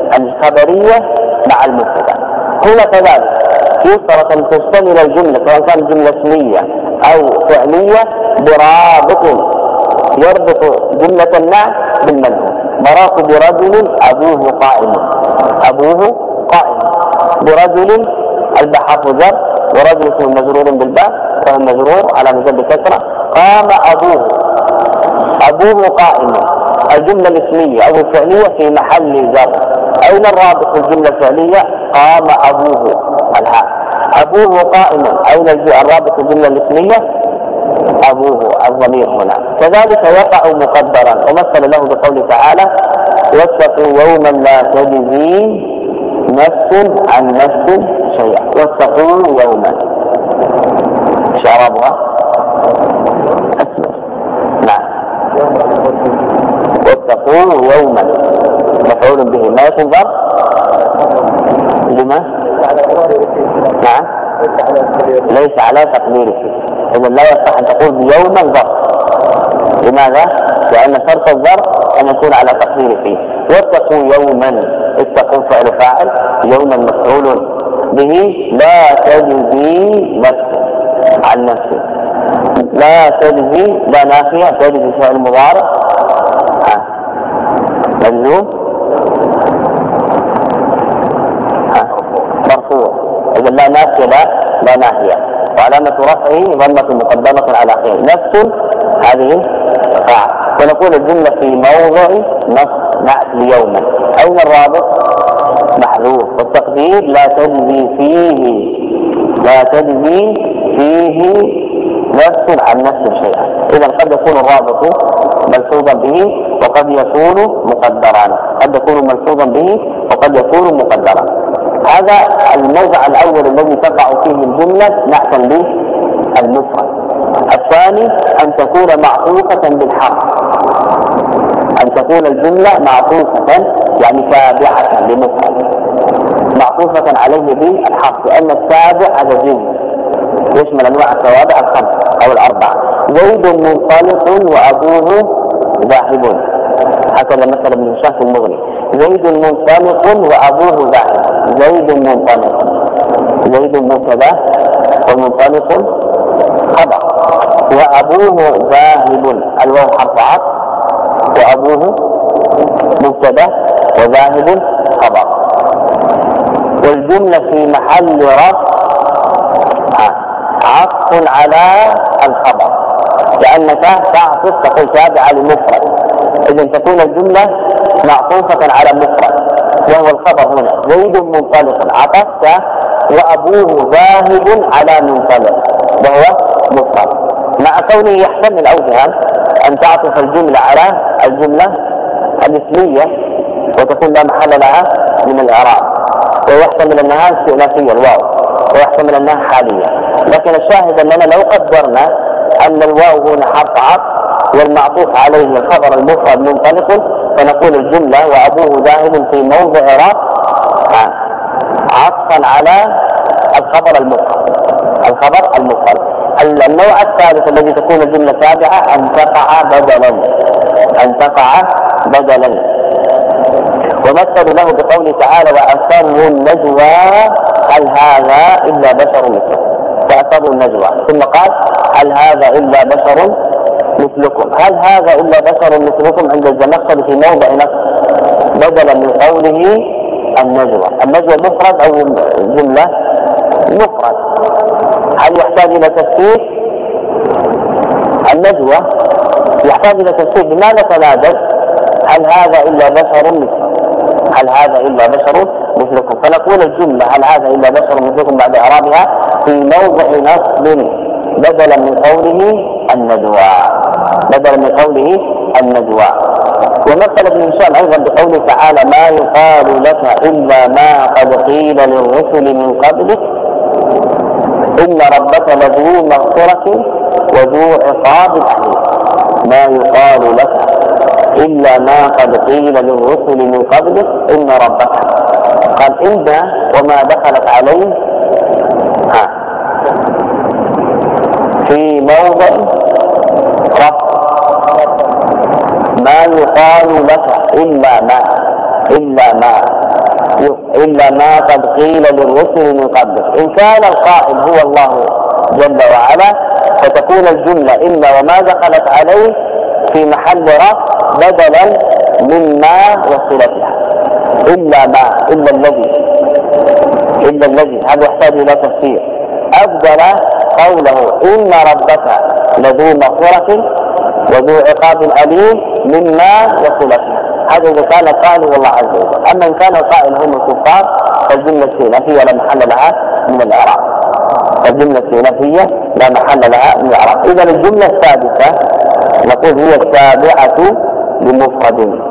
الخبرية مع المبتدأ. هنا كذلك يشترط أن تشتمل الجملة سواء كانت جملة اسمية أو فعلية برابط يربط جملة النعت بالمنعوت. مررت برجل أبوه قائم، أبوه قائم. برجل البحر جر، ورجل اسم مجرور بالباء فهو مجرور على مجرد كسرة. قام أبوه، أبوه قائم. الجملة الاسمية أو الفعلية في محل جر. أين الرابط في الجملة الفعلية؟ قام أبوه، الهاء. أبوه قائم، أين الرابط في الجملة الاسمية؟ أبوه، الضمير هنا. كذلك يقع مقدرا، ومثل له بقوله تعالى واتقوا يوما لا تجزي نفس عن نفس شيئا. واتقوا يوما شرابها أسود. نعم. واتقوا يوما مفعول به ما يكون ظرف لما؟ نعم ليس على تقديره. إذا لا يصح أن تقول بيوما ظرف. لماذا؟ لأن شرط الظرف أن يكون على تقديره فيه. واتقوا يوما اتقوا فعل فاعل يوما مفعول به لا تجزي نفس عن نفسه. لا تجزي لا نافية تجزي فعل مضارع مجزوم مرفوع. إذا لا نافية لا لا نافية وعلامة رفعه ضمة مقدمة على آخره. نفس هذه فاعل. ونقول الجملة في موضع نصب نعت ليوما. أين الرابط؟ محذوف. والتقدير لا تجزي فيه لا تجزي فيه نفس عن نفس شيئا. إذا قد يكون الرابط ملحوظا به وقد يكون مقدرا. قد يكون ملحوظا به وقد يكون مقدرا. هذا الموضع الأول الذي تقع فيه الجملة نعتا للمفرد. الثاني أن تكون معطوفة بالحرف. أن تكون الجملة معطوفة يعني تابعة لمفرد معطوفة عليه بالحرف. لأن التابع هذا جنس يشمل أنواع التوابع الخمس أو الأربعة. زيد منطلق وأبوه ذاهب. هكذا مثلا ابن هشام في المغني. زيد منطلق وأبوه ذاهب. زيد منطلق زيد مبتدا ومنطلق خبر وأبوه ذاهب. الواو حرف عطف وأبوه مبتدا وذاهب خبر. والجملة في محل رفع عطف على الخبر لأنك تعطف تقول تابعة لمفرد. إذن تكون الجملة معطوفة على مفرد وهو الخبر هنا زيد منطلق عطفت وأبوه ذاهب على منطلق وهو مفرد. مع كونه يحتمل أوجها أن تعطف الجملة على الجملة الاسمية وتكون لا محل لها من الإعراب. ويحتمل أنها استئنافية الواو ويحتمل أنها حالية. لكن الشاهد أننا لو قدرنا أن الواو هنا حرف عطف والمعطوف عليه الخبر المفرد منطلق فنقول الجملة وأبوه ذاهب في موضع رفع عطفا على الخبر المفرد. الخبر المفرد. النوع الثالث الذي تكون الجملة تابعة أن تقع بدلا أن تقع بدلا. ومثل له بقوله تعالى وأسروا النجوى هل هذا إلا بشر مثلكم. فأسروا النجوى ثم قال هل هذا إلا بشر مثلكم. هل هذا إلا بشر مثلكم عند الزمخشري في موضع نصب بدلا من قوله النجوى. النجوى مفرد أو جملة مفرد. هل يحتاج إلى تفسير؟ النجوى يحتاج إلى تفسير. بماذا تنادت هل هذا إلا بشر مثلكم هل هذا إلا بشر مثلكم. فنقول الجملة هل هذا إلا بشر مثلكم بعد إعرابها في موضع نصب بدلا من قوله النجوى بدلا من قوله النجوى. ومثل ابن هشام أيضا بقوله تعالى ما يقال لك إلا ما قد قيل للرسل من قبلك إن ربك لذو مغفرة وذو عقاب أليم. ما يقال لك إلا ما قد قيل للرسل من قبلك إن ربك. قال إن وما دخلت عليه ها في موضع رفع. ما يقال لك إلا ما إلا ما إلا ما قد قيل للرسل من قبلك. إن كان القائل هو الله جل وعلا فتكون الجملة إلا وما دخلت عليه في محل رفع بدلا مما وصلتها. إلا ما إلا الذي إلا الذي هذا يحتاج إلى تفسير. أبدل قوله إن ربك لذو مغفرة وذو عقاب أليم مما وصلتها. هذا إذا كان القائل هو الله عز وجل. أما إن كان القائل هم الكفار فالجملة الاستئنافية لا محل لها من الإعراب. الجملة الاستئنافية لا محل لها من الإعراب. إذا الجملة السادسة نقول هي التابعة لمفرد.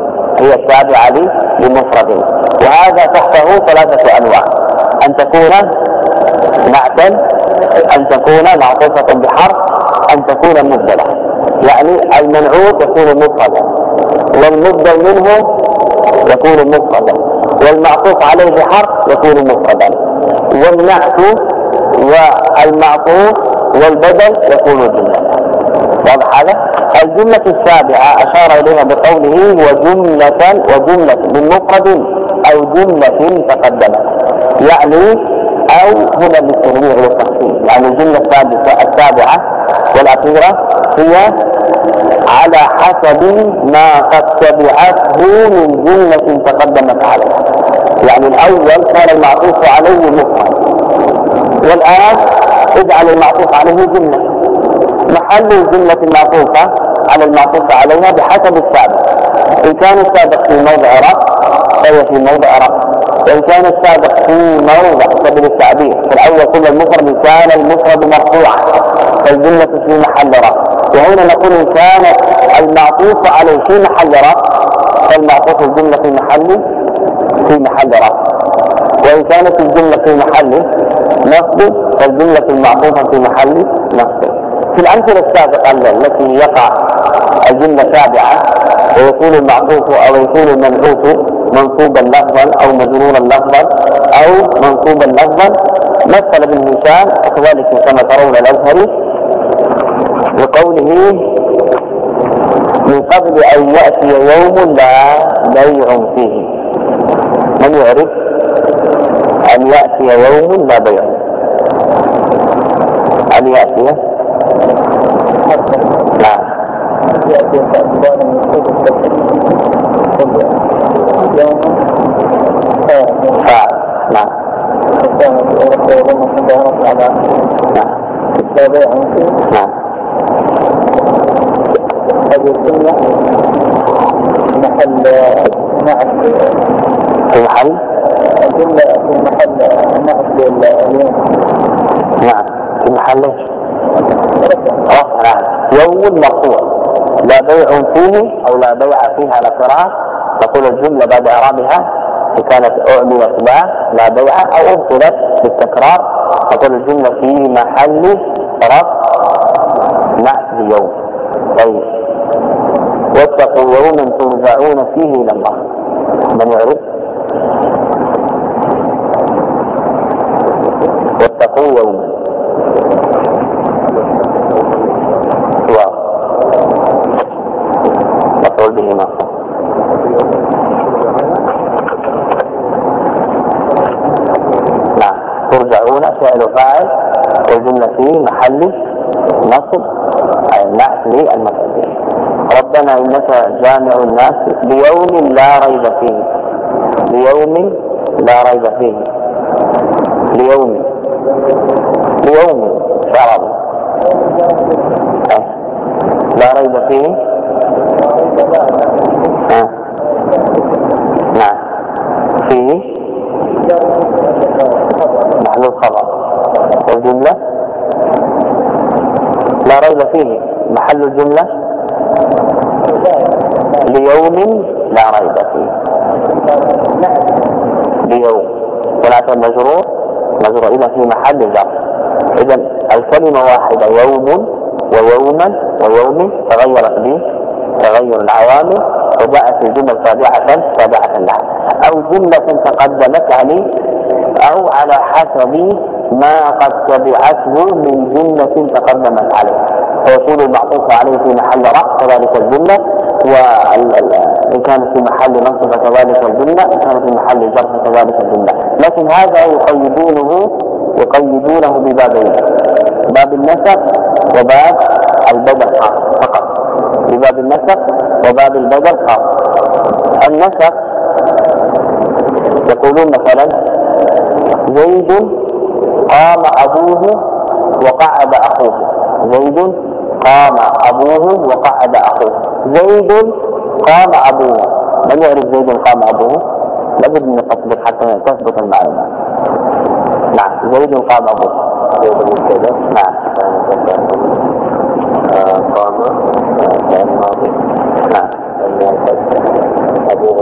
هي التابعة لمفرد. وهذا تحته ثلاثة أنواع: أن تكون نعتا، أن تكون معطوفة بحرف، أن تكون مبدلة. يعني المنعوت يكون مفردا، والمبدل منه يكون مفردا، والمعطوف عليه بحرف يكون مفردا، والنعت والمعطوف والبدل يكون جملة. واضح هذا؟ الجملة السابعة أشار إليها بقوله وجملة وجملة من مفرد أو جملة تقدمت، يعني أو هنا للتنويع والتخفيف. يعني الجملة السابعة والأخيرة هي على حسب ما قد تبعته من جملة تقدمت عليها. يعني الأول كان المعطوف عليه مفرد، والآن اجعل المعطوف عليه جملة، محل الجملة المعطوفة على المعطوف عليها بحسب السابق. إن كان السابق في موضع رفع فهي في موضع رفع، وإن كان السابق في موضع سبيل التعبير. في الأول كل المفرد كان المفرد مرفوعا فالجملة في محل رفع، وهنا نقول إن كان المعطوف عليه في محل رفع فالمعطوف الجملة في محل في محل رفع، وإن كانت الجملة في محل نصب فالجملة المعطوفة في محل نصب. في الأمثلة السابقة التي يقع الجملة تابعة ويكون المعطوف أو يكون المنعوت منصوبا لفظا أو مجرورا لفظا أو منصوبا لفظا، مثل بالمثال وكذلك كما ترون الأزهري بقوله من قبل أن يأتي يوم لا بيع فيه. من يعرف أن يأتي يوم لا بيع؟ أن يأتي نعم فاعل نعم نعم هذه الجملة محل نعت في محل الجملة في محل نعت لليوم. نعم في محل رفع. نعم يوم مرفوع لا بيع فيه أو لا بيع فيه على قراءة، تقول الجملة بعد إعرابها إن كانت أعملت با لا بيع أو أبطلت بالتكرار تقول الجملة في محل رفع نعت ليوم. طيب واتقوا يوما ترجعون فيه إلى الله. من يعرف؟ واتقوا يوما مفعول به منصوب. نعم ترجعون فعل فاعل والجملة في محل نصب أي النعت للمفعول به. ربنا إنك جامع الناس ليوم لا ريب فيه. ليوم لا ريب فيه. ليوم ليوم شرب لا ريب فيه. آه. نعم فيه محل خبر والجملة لا ريب فيه محل الجملة ليوم لا ريب فيه. ليوم ونعت المجرور مجرور إلى في محل جر. إذن الكلمة واحدة يوم ويوما ويوم تغيرت به تغير العوامل وجاءت الجملة تابعة تابعة لها أو جملة تقدمت يعني أو على حسب ما قد تبعته من جملة تقدمت عليه، فيكون المعطوف عليه في محل رفع كذلك الجملة، وإن كان في محل نصب كذلك الجملة، إن كان في محل جر كذلك الجملة. لكن هذا يقيدونه يقيدونه ببابين: باب النسب وباب البدل فقط. بباب النسب وباب البدل خاص. النسب يقولون مثلا زيد قام أبوه وقعد أخوه. زيد قام أبوه وقعد أخوه. زيد قام أبوه. من يعرف زيد قام أبوه؟ لابد من التطبيق حتى تثبت المعلومة. نعم زيد قام أبوه. نعم قام كان ماضي. نعم أبوه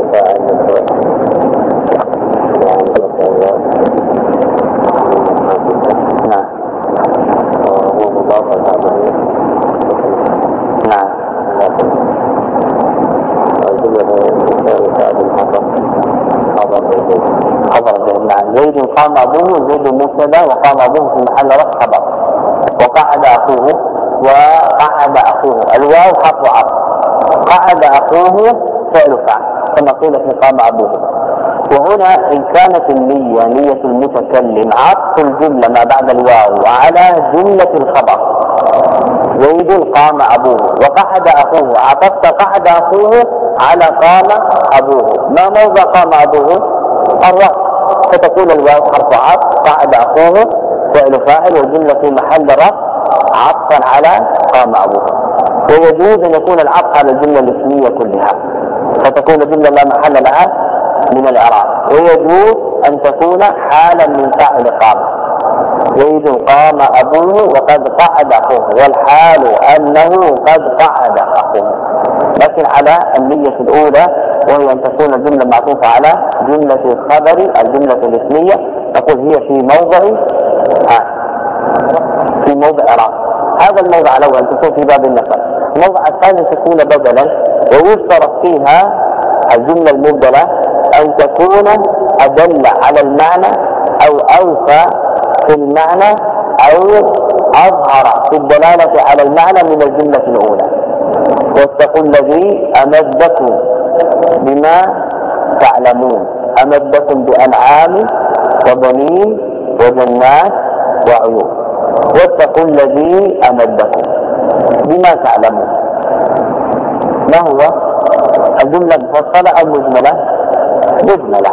خبر زيد. نعم. زيد قام أبوه، زيد مبتدأ وقام أبوه في محل رفع خبر. وقعد أخوه، وقعد أخوه الواو حرف عطف، قعد أخوه فعل فعل كما قيل في قام أبوه. وهنا إن كانت النية نية المتكلم عطف الجملة ما بعد الواو وعلى جملة الخبر، زيد قام أبوه وقعد أخوه، عطفت قعد أخوه على قام أبوه، ما موضع قام أبوه؟ الرفع، فتكون الواو حرف عطف، قعد أخوه فعل فاعل والجملة في محل رفع عطفا على قام أبوه. ويجوز أن يكون العطف على الجملة الاسمية كلها فتكون جملة لا محل لها من الإعراب، ويجوز أن تكون حالا من فاعل قام، زيد قام أبوه وقد قعد أخوه، والحال أنه قد قعد أخوه، لكن على النية الأولى وهي أن تكون الجملة معطوفة على جملة الخبر الجملة الاسمية، نقول هي في موضع آه. في موضع إعراب. هذا الموضع الأول تكون في باب النفي. الموضع الثاني تكون بدلا، ويشترط فيها الجملة المبدلة أن تكون أدل على المعنى أو أوفى في المعنى أو أظهر في الدلالة على المعنى من الجملة الأولى. واتقوا الذي أمدكم بما تعلمون، أمدكم بأنعام وبنين وجنات وعيون. واتقوا الذي أمدكم بما تعلمون، ما هو؟ الجملة مفصلة أو مجملة؟ مجملة.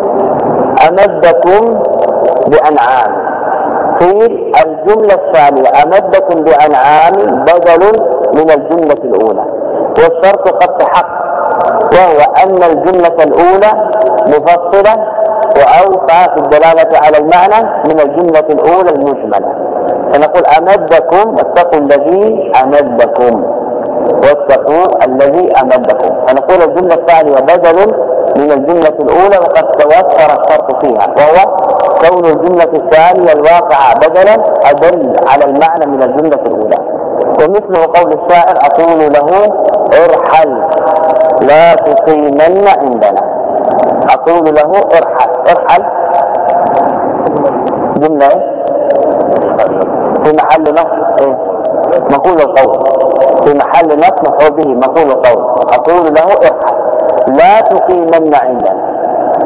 أمدكم بأنعام، قيل الجملة الثانية أمدكم بأنعام بدل من الجملة الأولى، والشرط قد تحقق، وهو أن الجملة الأولى مفصلة وأوفى في الدلالة على المعنى من الجملة الأولى المجملة. فنقول أمدكم واتقوا الذي أمدكم، واتقوا الذي أمدكم، فنقول الجملة الثانية بدل من الجملة الأولى وقد توفر الشرط فيها، وهو كون الجملة الثانية الواقعة بدلا أدل على المعنى من الجملة الأولى. ومثله قول الشاعر أقول له ارحل لا تقيمن عندنا، أقول له ارحل، ارحل جملة في محل نصب إيه؟ مقول القول، في محل نصب مفعول به مقول القول، أقول له ارحل لا تقيمن عندنا.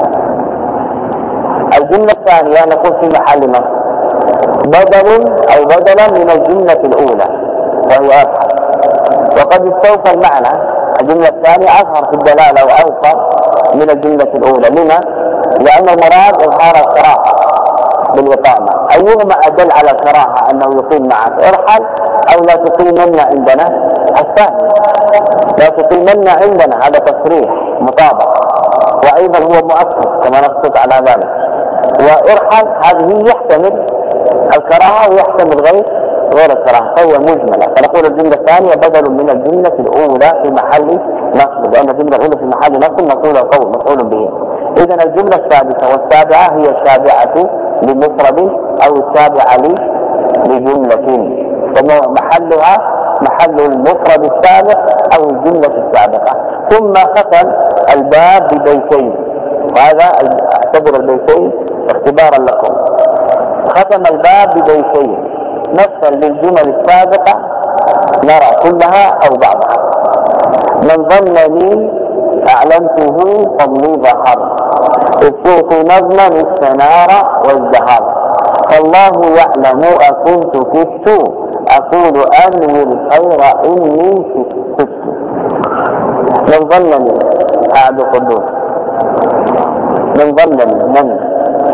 الجملة الثانية نقول في محل نصب بدل أو بدلا من الجملة الأولى وهي ارحل، وقد استوفى المعنى الجملة الثانية أظهر في الدلالة وأوفى من الجملة الأولى. لما؟ لأن المراد إظهار الكراهة بالإقامة، أيهما أدل على الكراهة أنه يقيم معك ارحل أو لا تقيمن عندنا؟ الثاني لا تقيمن عندنا، هذا تصريح مطابق، وأيضا هو مؤكد كما نصت على ذلك. وارحل هذه يحتمل الكراهة ويحتمل غير غير الكراهة، فهي مجملة. فنقول الجملة الثانية بدل من الجملة الأولى في محل نصب، لأن الجملة الأولى في محل نصب مفعول القول مفعول به. إذن الجملة السادسة والسابعة هي الشابعة لمفرد أو التابعة لجملة، ومحلها محل المفرد السابق أو الجملة السابقة. ثم ختم الباب ببيتين، وهذا اعتبر البيتين اختبارا لكم. ختم الباب ببيتين نفسا للجمل السابقة نرى كلها أو بعضها. من ظنني أعلمته فضلي ظهر، السوق نظما السنار والزهر، فالله يعلم أكنت كدت أقول أنوي الخير إني كدت. من ظنني أعد قدوس، من ظنني من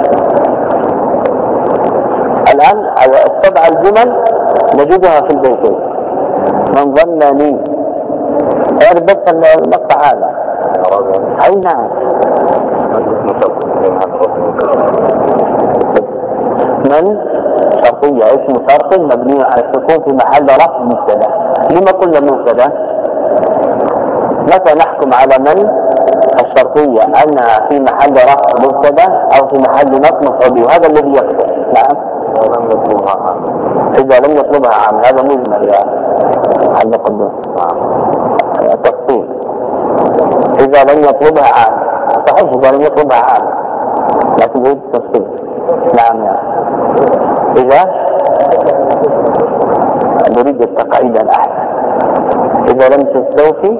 الآن السبع الجمل نجدها في البيتين. من ظنني اعرف بس المقطع هذا. أي نعم. من شرطية اسم شرط مبني على السكون في محل رفع مبتدا. لما قلنا مبتدا؟ متى نحكم على من الشرطية أنها في محل رفع مبتدا أو في محل نصب مفعول به؟ هذا الذي يكتب. نعم. إذا لم يطلبها عام، هذا مجمل يا عبد القدوس تفصيل. إذا لم يطلبها عام صحيح إذا لم يكن مع عام، لكن يريد التفصيل. نعم يعني. إذا نريد التقعيد الأحسن، إذا لم تستوفي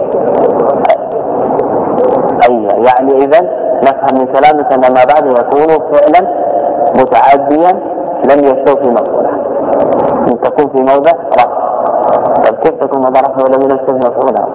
أي يعني إذا نفهم من كلامك أن ما بعد يكون فعلا متعديا لم يستوفي مفعوله، إن تكون في موضع رفع. طيب كيف تكون موضع رفع ولم يستوفي مفعوله؟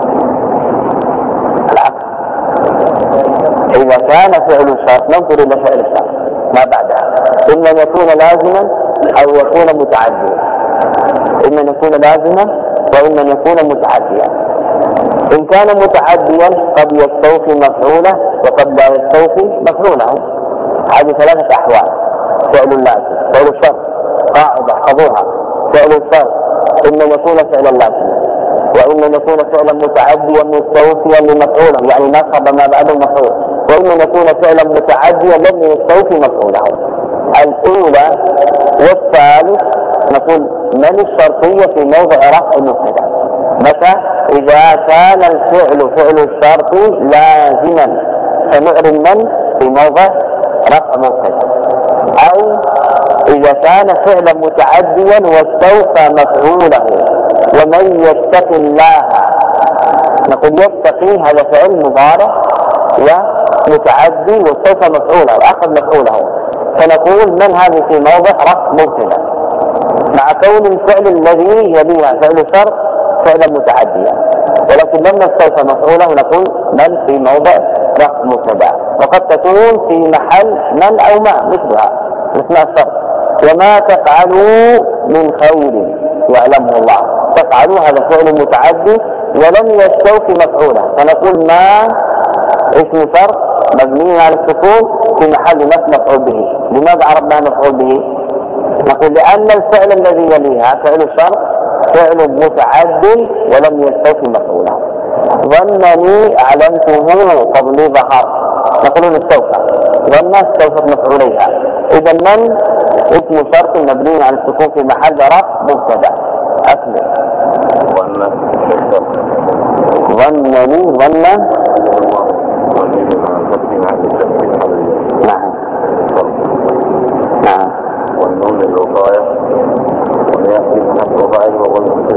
العكس، إذا كان فعل الشرط ننظر إلى فعل الشرط ما بعدها، إما أن يكون لازما أو يكون متعديا، إما أن يكون لازما وإما أن يكون متعديا. إن كان متعديا قد يستوفي مفعوله وقد لا يستوفي مفعوله. هذه ثلاثة أحوال: فعل اللازم، فعل الشرط، قاعدة حفظوها، فعل الشرط إما أن يكون فعلا لازما وإما أن يكون فعلا متعديا مستوفيا لمفعوله، يعني نصب ما بعده مفعول، وإما أن يكون فعلا متعديا لم يستوفي مفعوله. الأولى والثالث نقول من الشرطية في موضع رفع المبتدأ. متى؟ إذا كان الفعل فعل الشرط لازما فنعرب من في موضع رفع مبتدأ، أو إذا كان فعلا متعديا واستوفى مفعوله. ومن يتق الله نقول يتقي هذا فعل مضارع ومتعدي واستوفى مفعوله وأخذ مفعوله، فنقول من هذه في موضع رفع مبتدأ، مع كون الفعل الذي يليها فعل الشرط فعلا متعديا، ولكن لما استوفى مفعوله نقول من في موضع رفع مبتدأ. وقد تكون في محل من أو ما مثلها مثل الشرط: وما تفعلوا من خير يعلمه الله. تفعلوا هذا فعل متعدي ولم يستوفي مفعوله، فنقول ما اسم شرط مبني على السكون في محل نصب مفعول به. لماذا عرفنا مفعول به؟ نقول لأن الفعل الذي يليها فعل الشرط فعل متعدي ولم يستوفي مفعوله. ظنني أعلمته قبل ظهر، نقولون استوفى، ظن استوفت مفعوليها. إذا من اسم شرط مبني على السكون في محل رفع مبتدأ. أكمل. ظنني ظن نعم نعم والنون الوقاية ويأتي من الرباعي وظن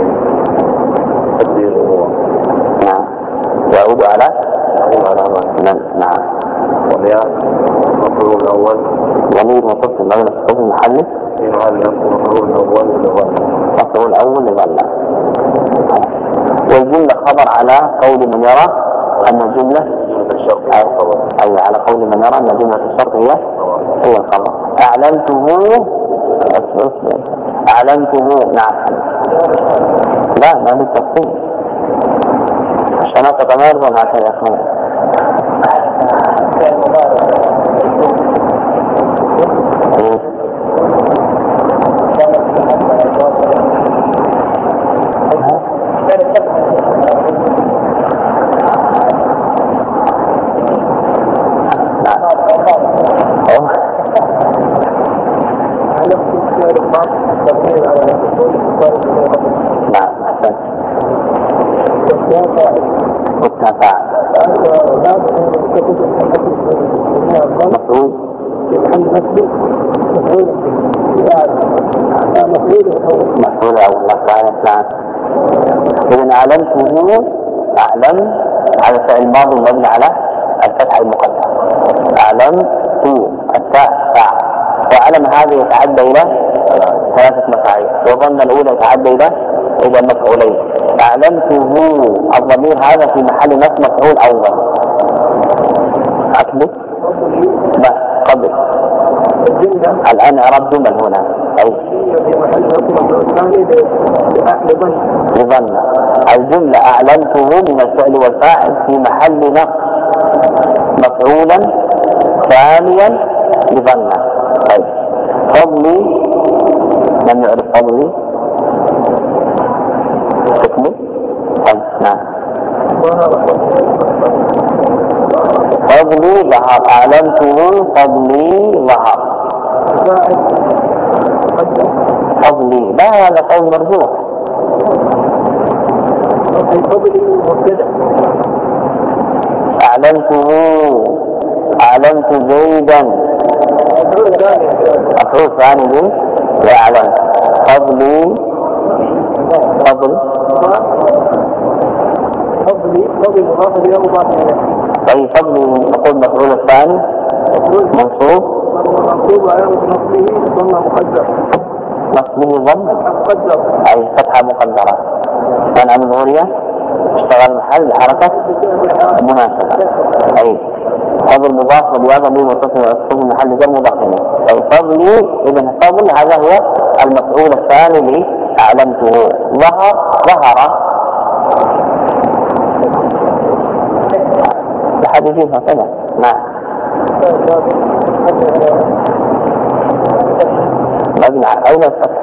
تدبير هو نعم يعود على على نعم نعم والياء المفعول الأول ضمير متصل بين الصوت المحلي في محل المفعول الأول لظن المفعول الأول لظن. والجملة خبر على قول من يرى أن الجملة الشرط أي على قول من يرى أن جملة الشرط هي هي الخبر. أعلمته أعلمته نعم لا ما للتفصيل عشان أتمرض عشان يخمن. مفعول أول نعم. إذن أعلمته أعلم على فعل ماضي مبني على الفتح المقدر. أعلمت التاء تاء، وعلم هذا يتعدى إلى ثلاثة مفاعيل، وظن الأولى يتعدى إلى إلى مفعولين. أعلمته الضمير هذا في محل نصب مفعول أول. أكمل لا قبل الآن أعرب جمل هنا أي لظن. الجملة أعلمته من الفعل والفاعل في محل نصب مفعولا ثانيا لظن. طيب فضلي من يعرف فضلي تكمل. طيب نعم فضلي ظهر. أعلمته فضلي ظهر. فضلي لا هذا قول مرجوح. أعلمته أعلمت زيدا مفعول ثاني من يعلم فضلي فضل فضلي فضل مضاف إلى مضاف إليه. طيب فضلي نقول مفعول الثاني منصوب منصوب على نصبه ثم مقدر نصبه ضم مقدر أي فتحة مقدرة كان عن الغورية اشتغل محل حركة مناسبة أي فضل مضاف والرياضة به متصل ويتصل محل جر مضاف إليه. طيب فضلي إذن فضل هذا هو المفعول الثاني لي أعلمته. ظهر ظهر الحديثين هكذا. نعم مبني على أين الفتح؟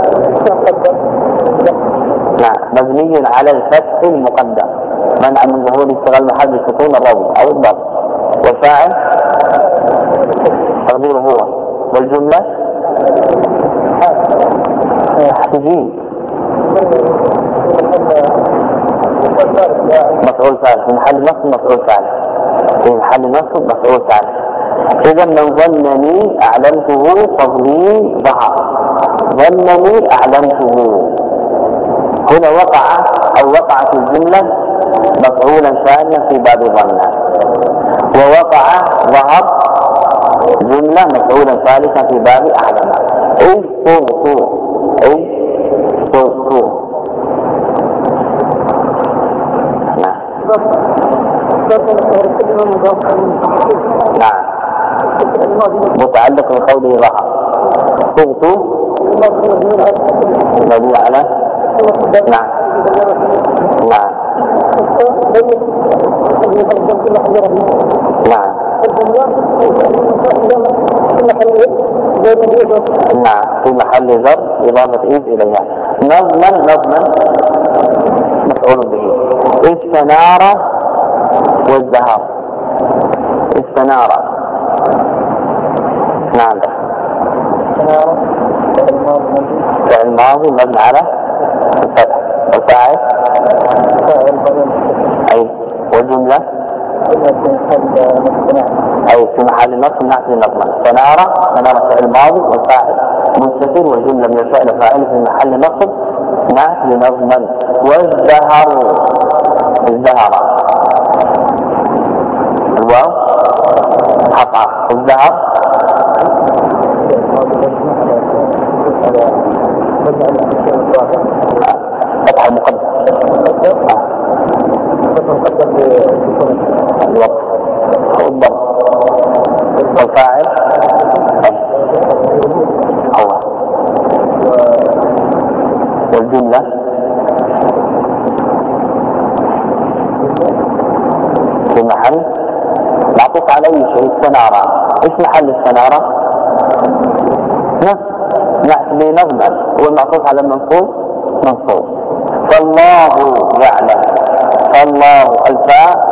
نعم مبني على الفتح المقدر منع من ظهور اشتغال محل السكون الراوي أو الضرب. والفاعل تقديره هو والجملة حسجين مفعول ثالث في محل نصب مفعول ثالث في محل نصب مفعول ثالث. إذا من ظنني أعلمته فضلي ظهر ظنني أعلمته هنا وقع أو وقعت الجملة مفعولا ثانيا في باب ظن ووقع ظهر جملة مفعولا ثالثا في باب أعلم. أي صوت أي صوت نعم نعم متعلق بقوله ظهر صوت الذي على نعم نعم نعم نعم في محل جر إضافة إذ إليها. نظما نظما مفعول به. استنار والزهر استنار نعم فعل ماضي مبني على الفتح والفاعل أي والجملة أي في محل نصب نعت نظما. استنار استنار فعل ماضي والفاعل مستتر والجملة من الفعل فاعل في محل نصب نعت نظما. والزهر الزهر الواو حقا الزهر فتح المقدم الوقت أو الضم والفاعل هو والجملة في محل معطوف على أي شيء. استنارة إيش محل استنارة؟ نحن نظما هو المعطوف على المنصوب منصوب. فالله يعلم فالله الفاء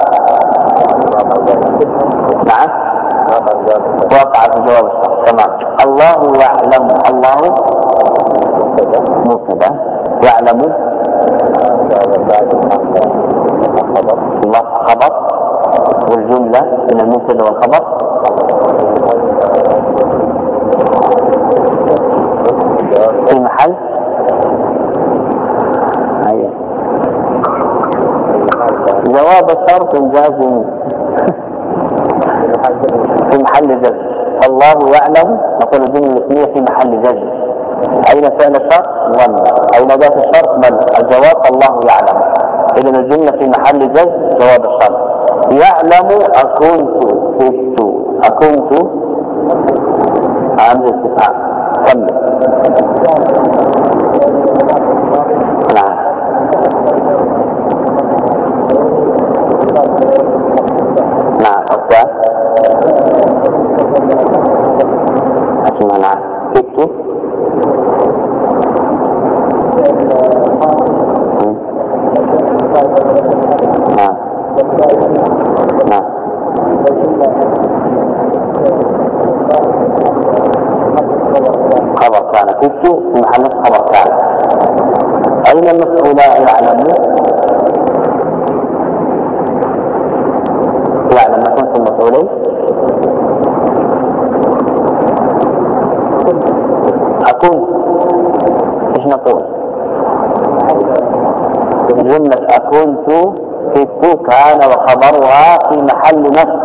نعم وقع في جواب الشرط تمام. الله يعلم الله مبتدا يعلم الله خبر والجملة من المبتدا والخبر في محل أيه. جواب الشرط جازم في محل جزم. الله يعلم نقول الجملة الاسمية في محل جزم. أين فعل الشرط؟ ظن. أين ذات الشرط؟ من. الجواب الله يعلم. إذا الجملة في محل جزم جواب الشرط. يعلم أكنت كنت أكنت عامل استفهام كمل. نعم نعم أستاذ أسمع نعم كنت نعم نعم خبر كان كنت في محل خبر كان. أين المفعول يعلم أكنت كدت كان وخبرها في محل نصب.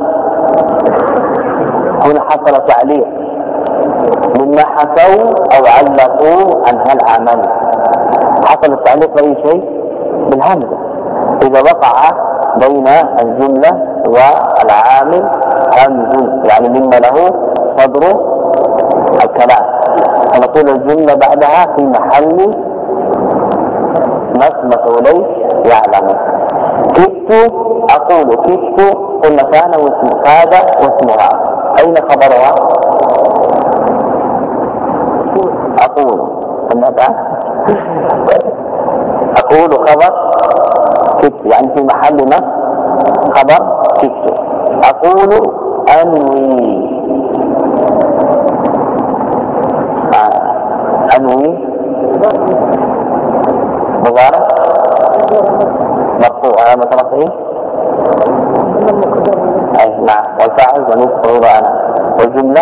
هنا حصل تعليق مما حكوا أو علقوا عن هالعمل. حصل التعليق بأي شيء؟ بالهمزة إذا وقع بين الجملة والعامل همز، يعني مما له صدر الكلام، فنقول الجملة بعدها في محل نصب مفعولي يعلم. كدت أقول كدت قلنا كان واسم كاد واسمها، أين خبرها؟ أقول أقول خبر كدت، يعني في محل نصب خبر كدت. أقول أنوي أنوي مضارع مرفوع على رفعه أي نعم، والفاعل ونصب أنا، والجملة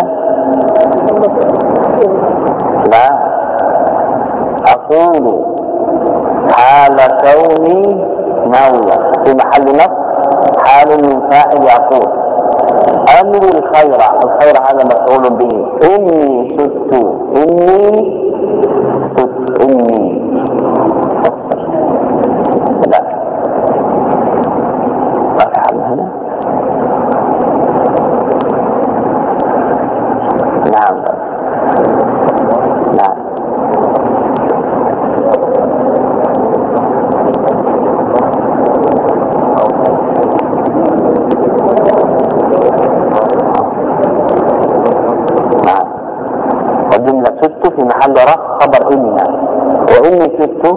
لا أقول حال كوني ناوية في محل نصب حال من فاعل أقول. أنوي الخير، الخير هذا مفعول به. إني سدت، إني سدت، إني لا ما في حل هنا. نعم نعم والجملة ست في محل رفع خبر إنها، وإني ست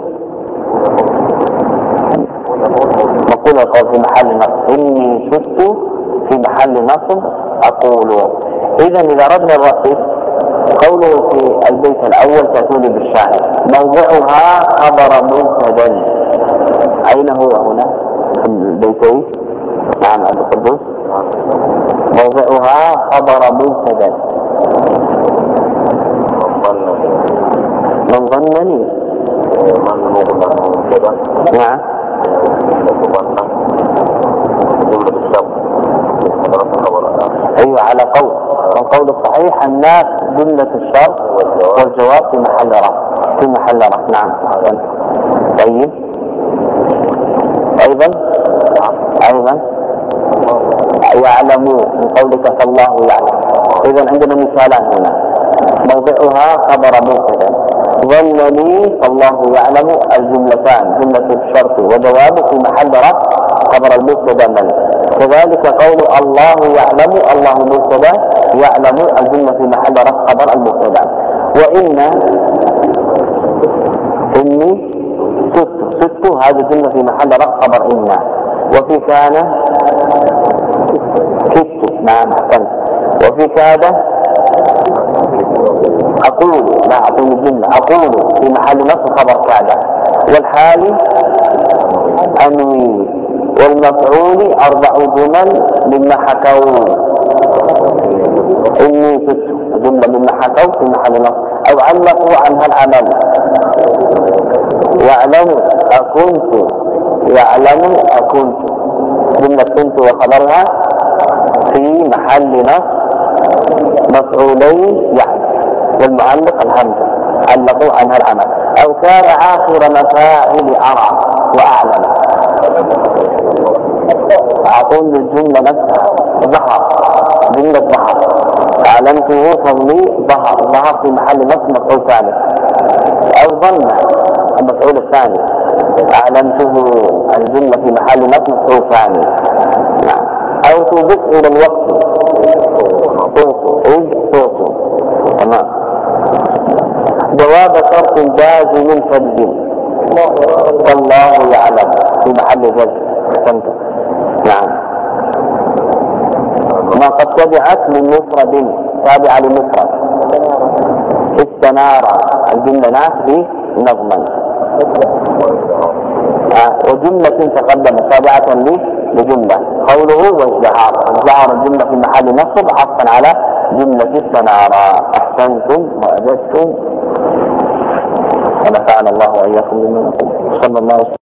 نقول القول في محل نصب، إني ست في محل نصب أقول. إذا إذا أردنا الرفع قوله في البيت الأول تأتوني بالشاهد موضعها خبر مبتدأ. أين هو هنا البيتين؟ نعم عبد القدوس. موضعها خبر مبتدأ من ظنني من مبتدأ. نعم أيوة على قول، والقول الصحيح الناس جملة الشرط والجواب في محل رفع في محل رفع. نعم طيب. أيضا أيضا يعلمون من قولك فالله يعلم. إذا عندنا مثالان هنا، موضعها خبر مبتدأ، ظنني فالله يعلم الجملتان جملة الشرط وجوابه في محل رفع خبر المبتدأ من. كذلك قول الله يعلم، الله مبتدأ، يعلم الجملة في محل رفع خبر المبتدأ. وإن إني ست ست هذه الجملة في محل رفع خبر إن. وفي كان كت، نعم أحسنت. وفي كاد أقول، لا أقول الجملة أقول في محل نصب خبر كاد. والحال أنوي. والمفعول أربع جمل مما حكوا. إني ست جملة مما حكوا في محل نصب أو علقوا عنها العمل. يعلم أكنت، يعلم أكنت جملة كنت وخبرها في محل نصب مفعولي يعني، والمعلق الهمزة علقوا عنها العمل. أو كان آخر مفاعل أرى وأعلم. أقول الجملة نفسها ظهر، جملة ظهر أعلمته فضلي ظهر، ظهر في محل نصب مفعول ثالث. أو ظن المفعول الثاني أعلمته الجملة في محل نصب مفعول ثاني. نعم. أو تضيف إلى الوقت صوت إذ صوت. تمام. جواب شرط جازم فجر والله يعلم في محل جزم. أحسنت. نعم. ما قد تبعت من مفرد تابعة لمفرد استنار الجملة ناس نظما. آه. وجملة تقدمت تابعة لجملة قوله وازدهار، ازدهار الجملة في محل نصب عطفا على جملة استنار. أحسنتم وأجدتم ونفعنا الله وإياكم بما نقول. صلى الله عليه وسلم.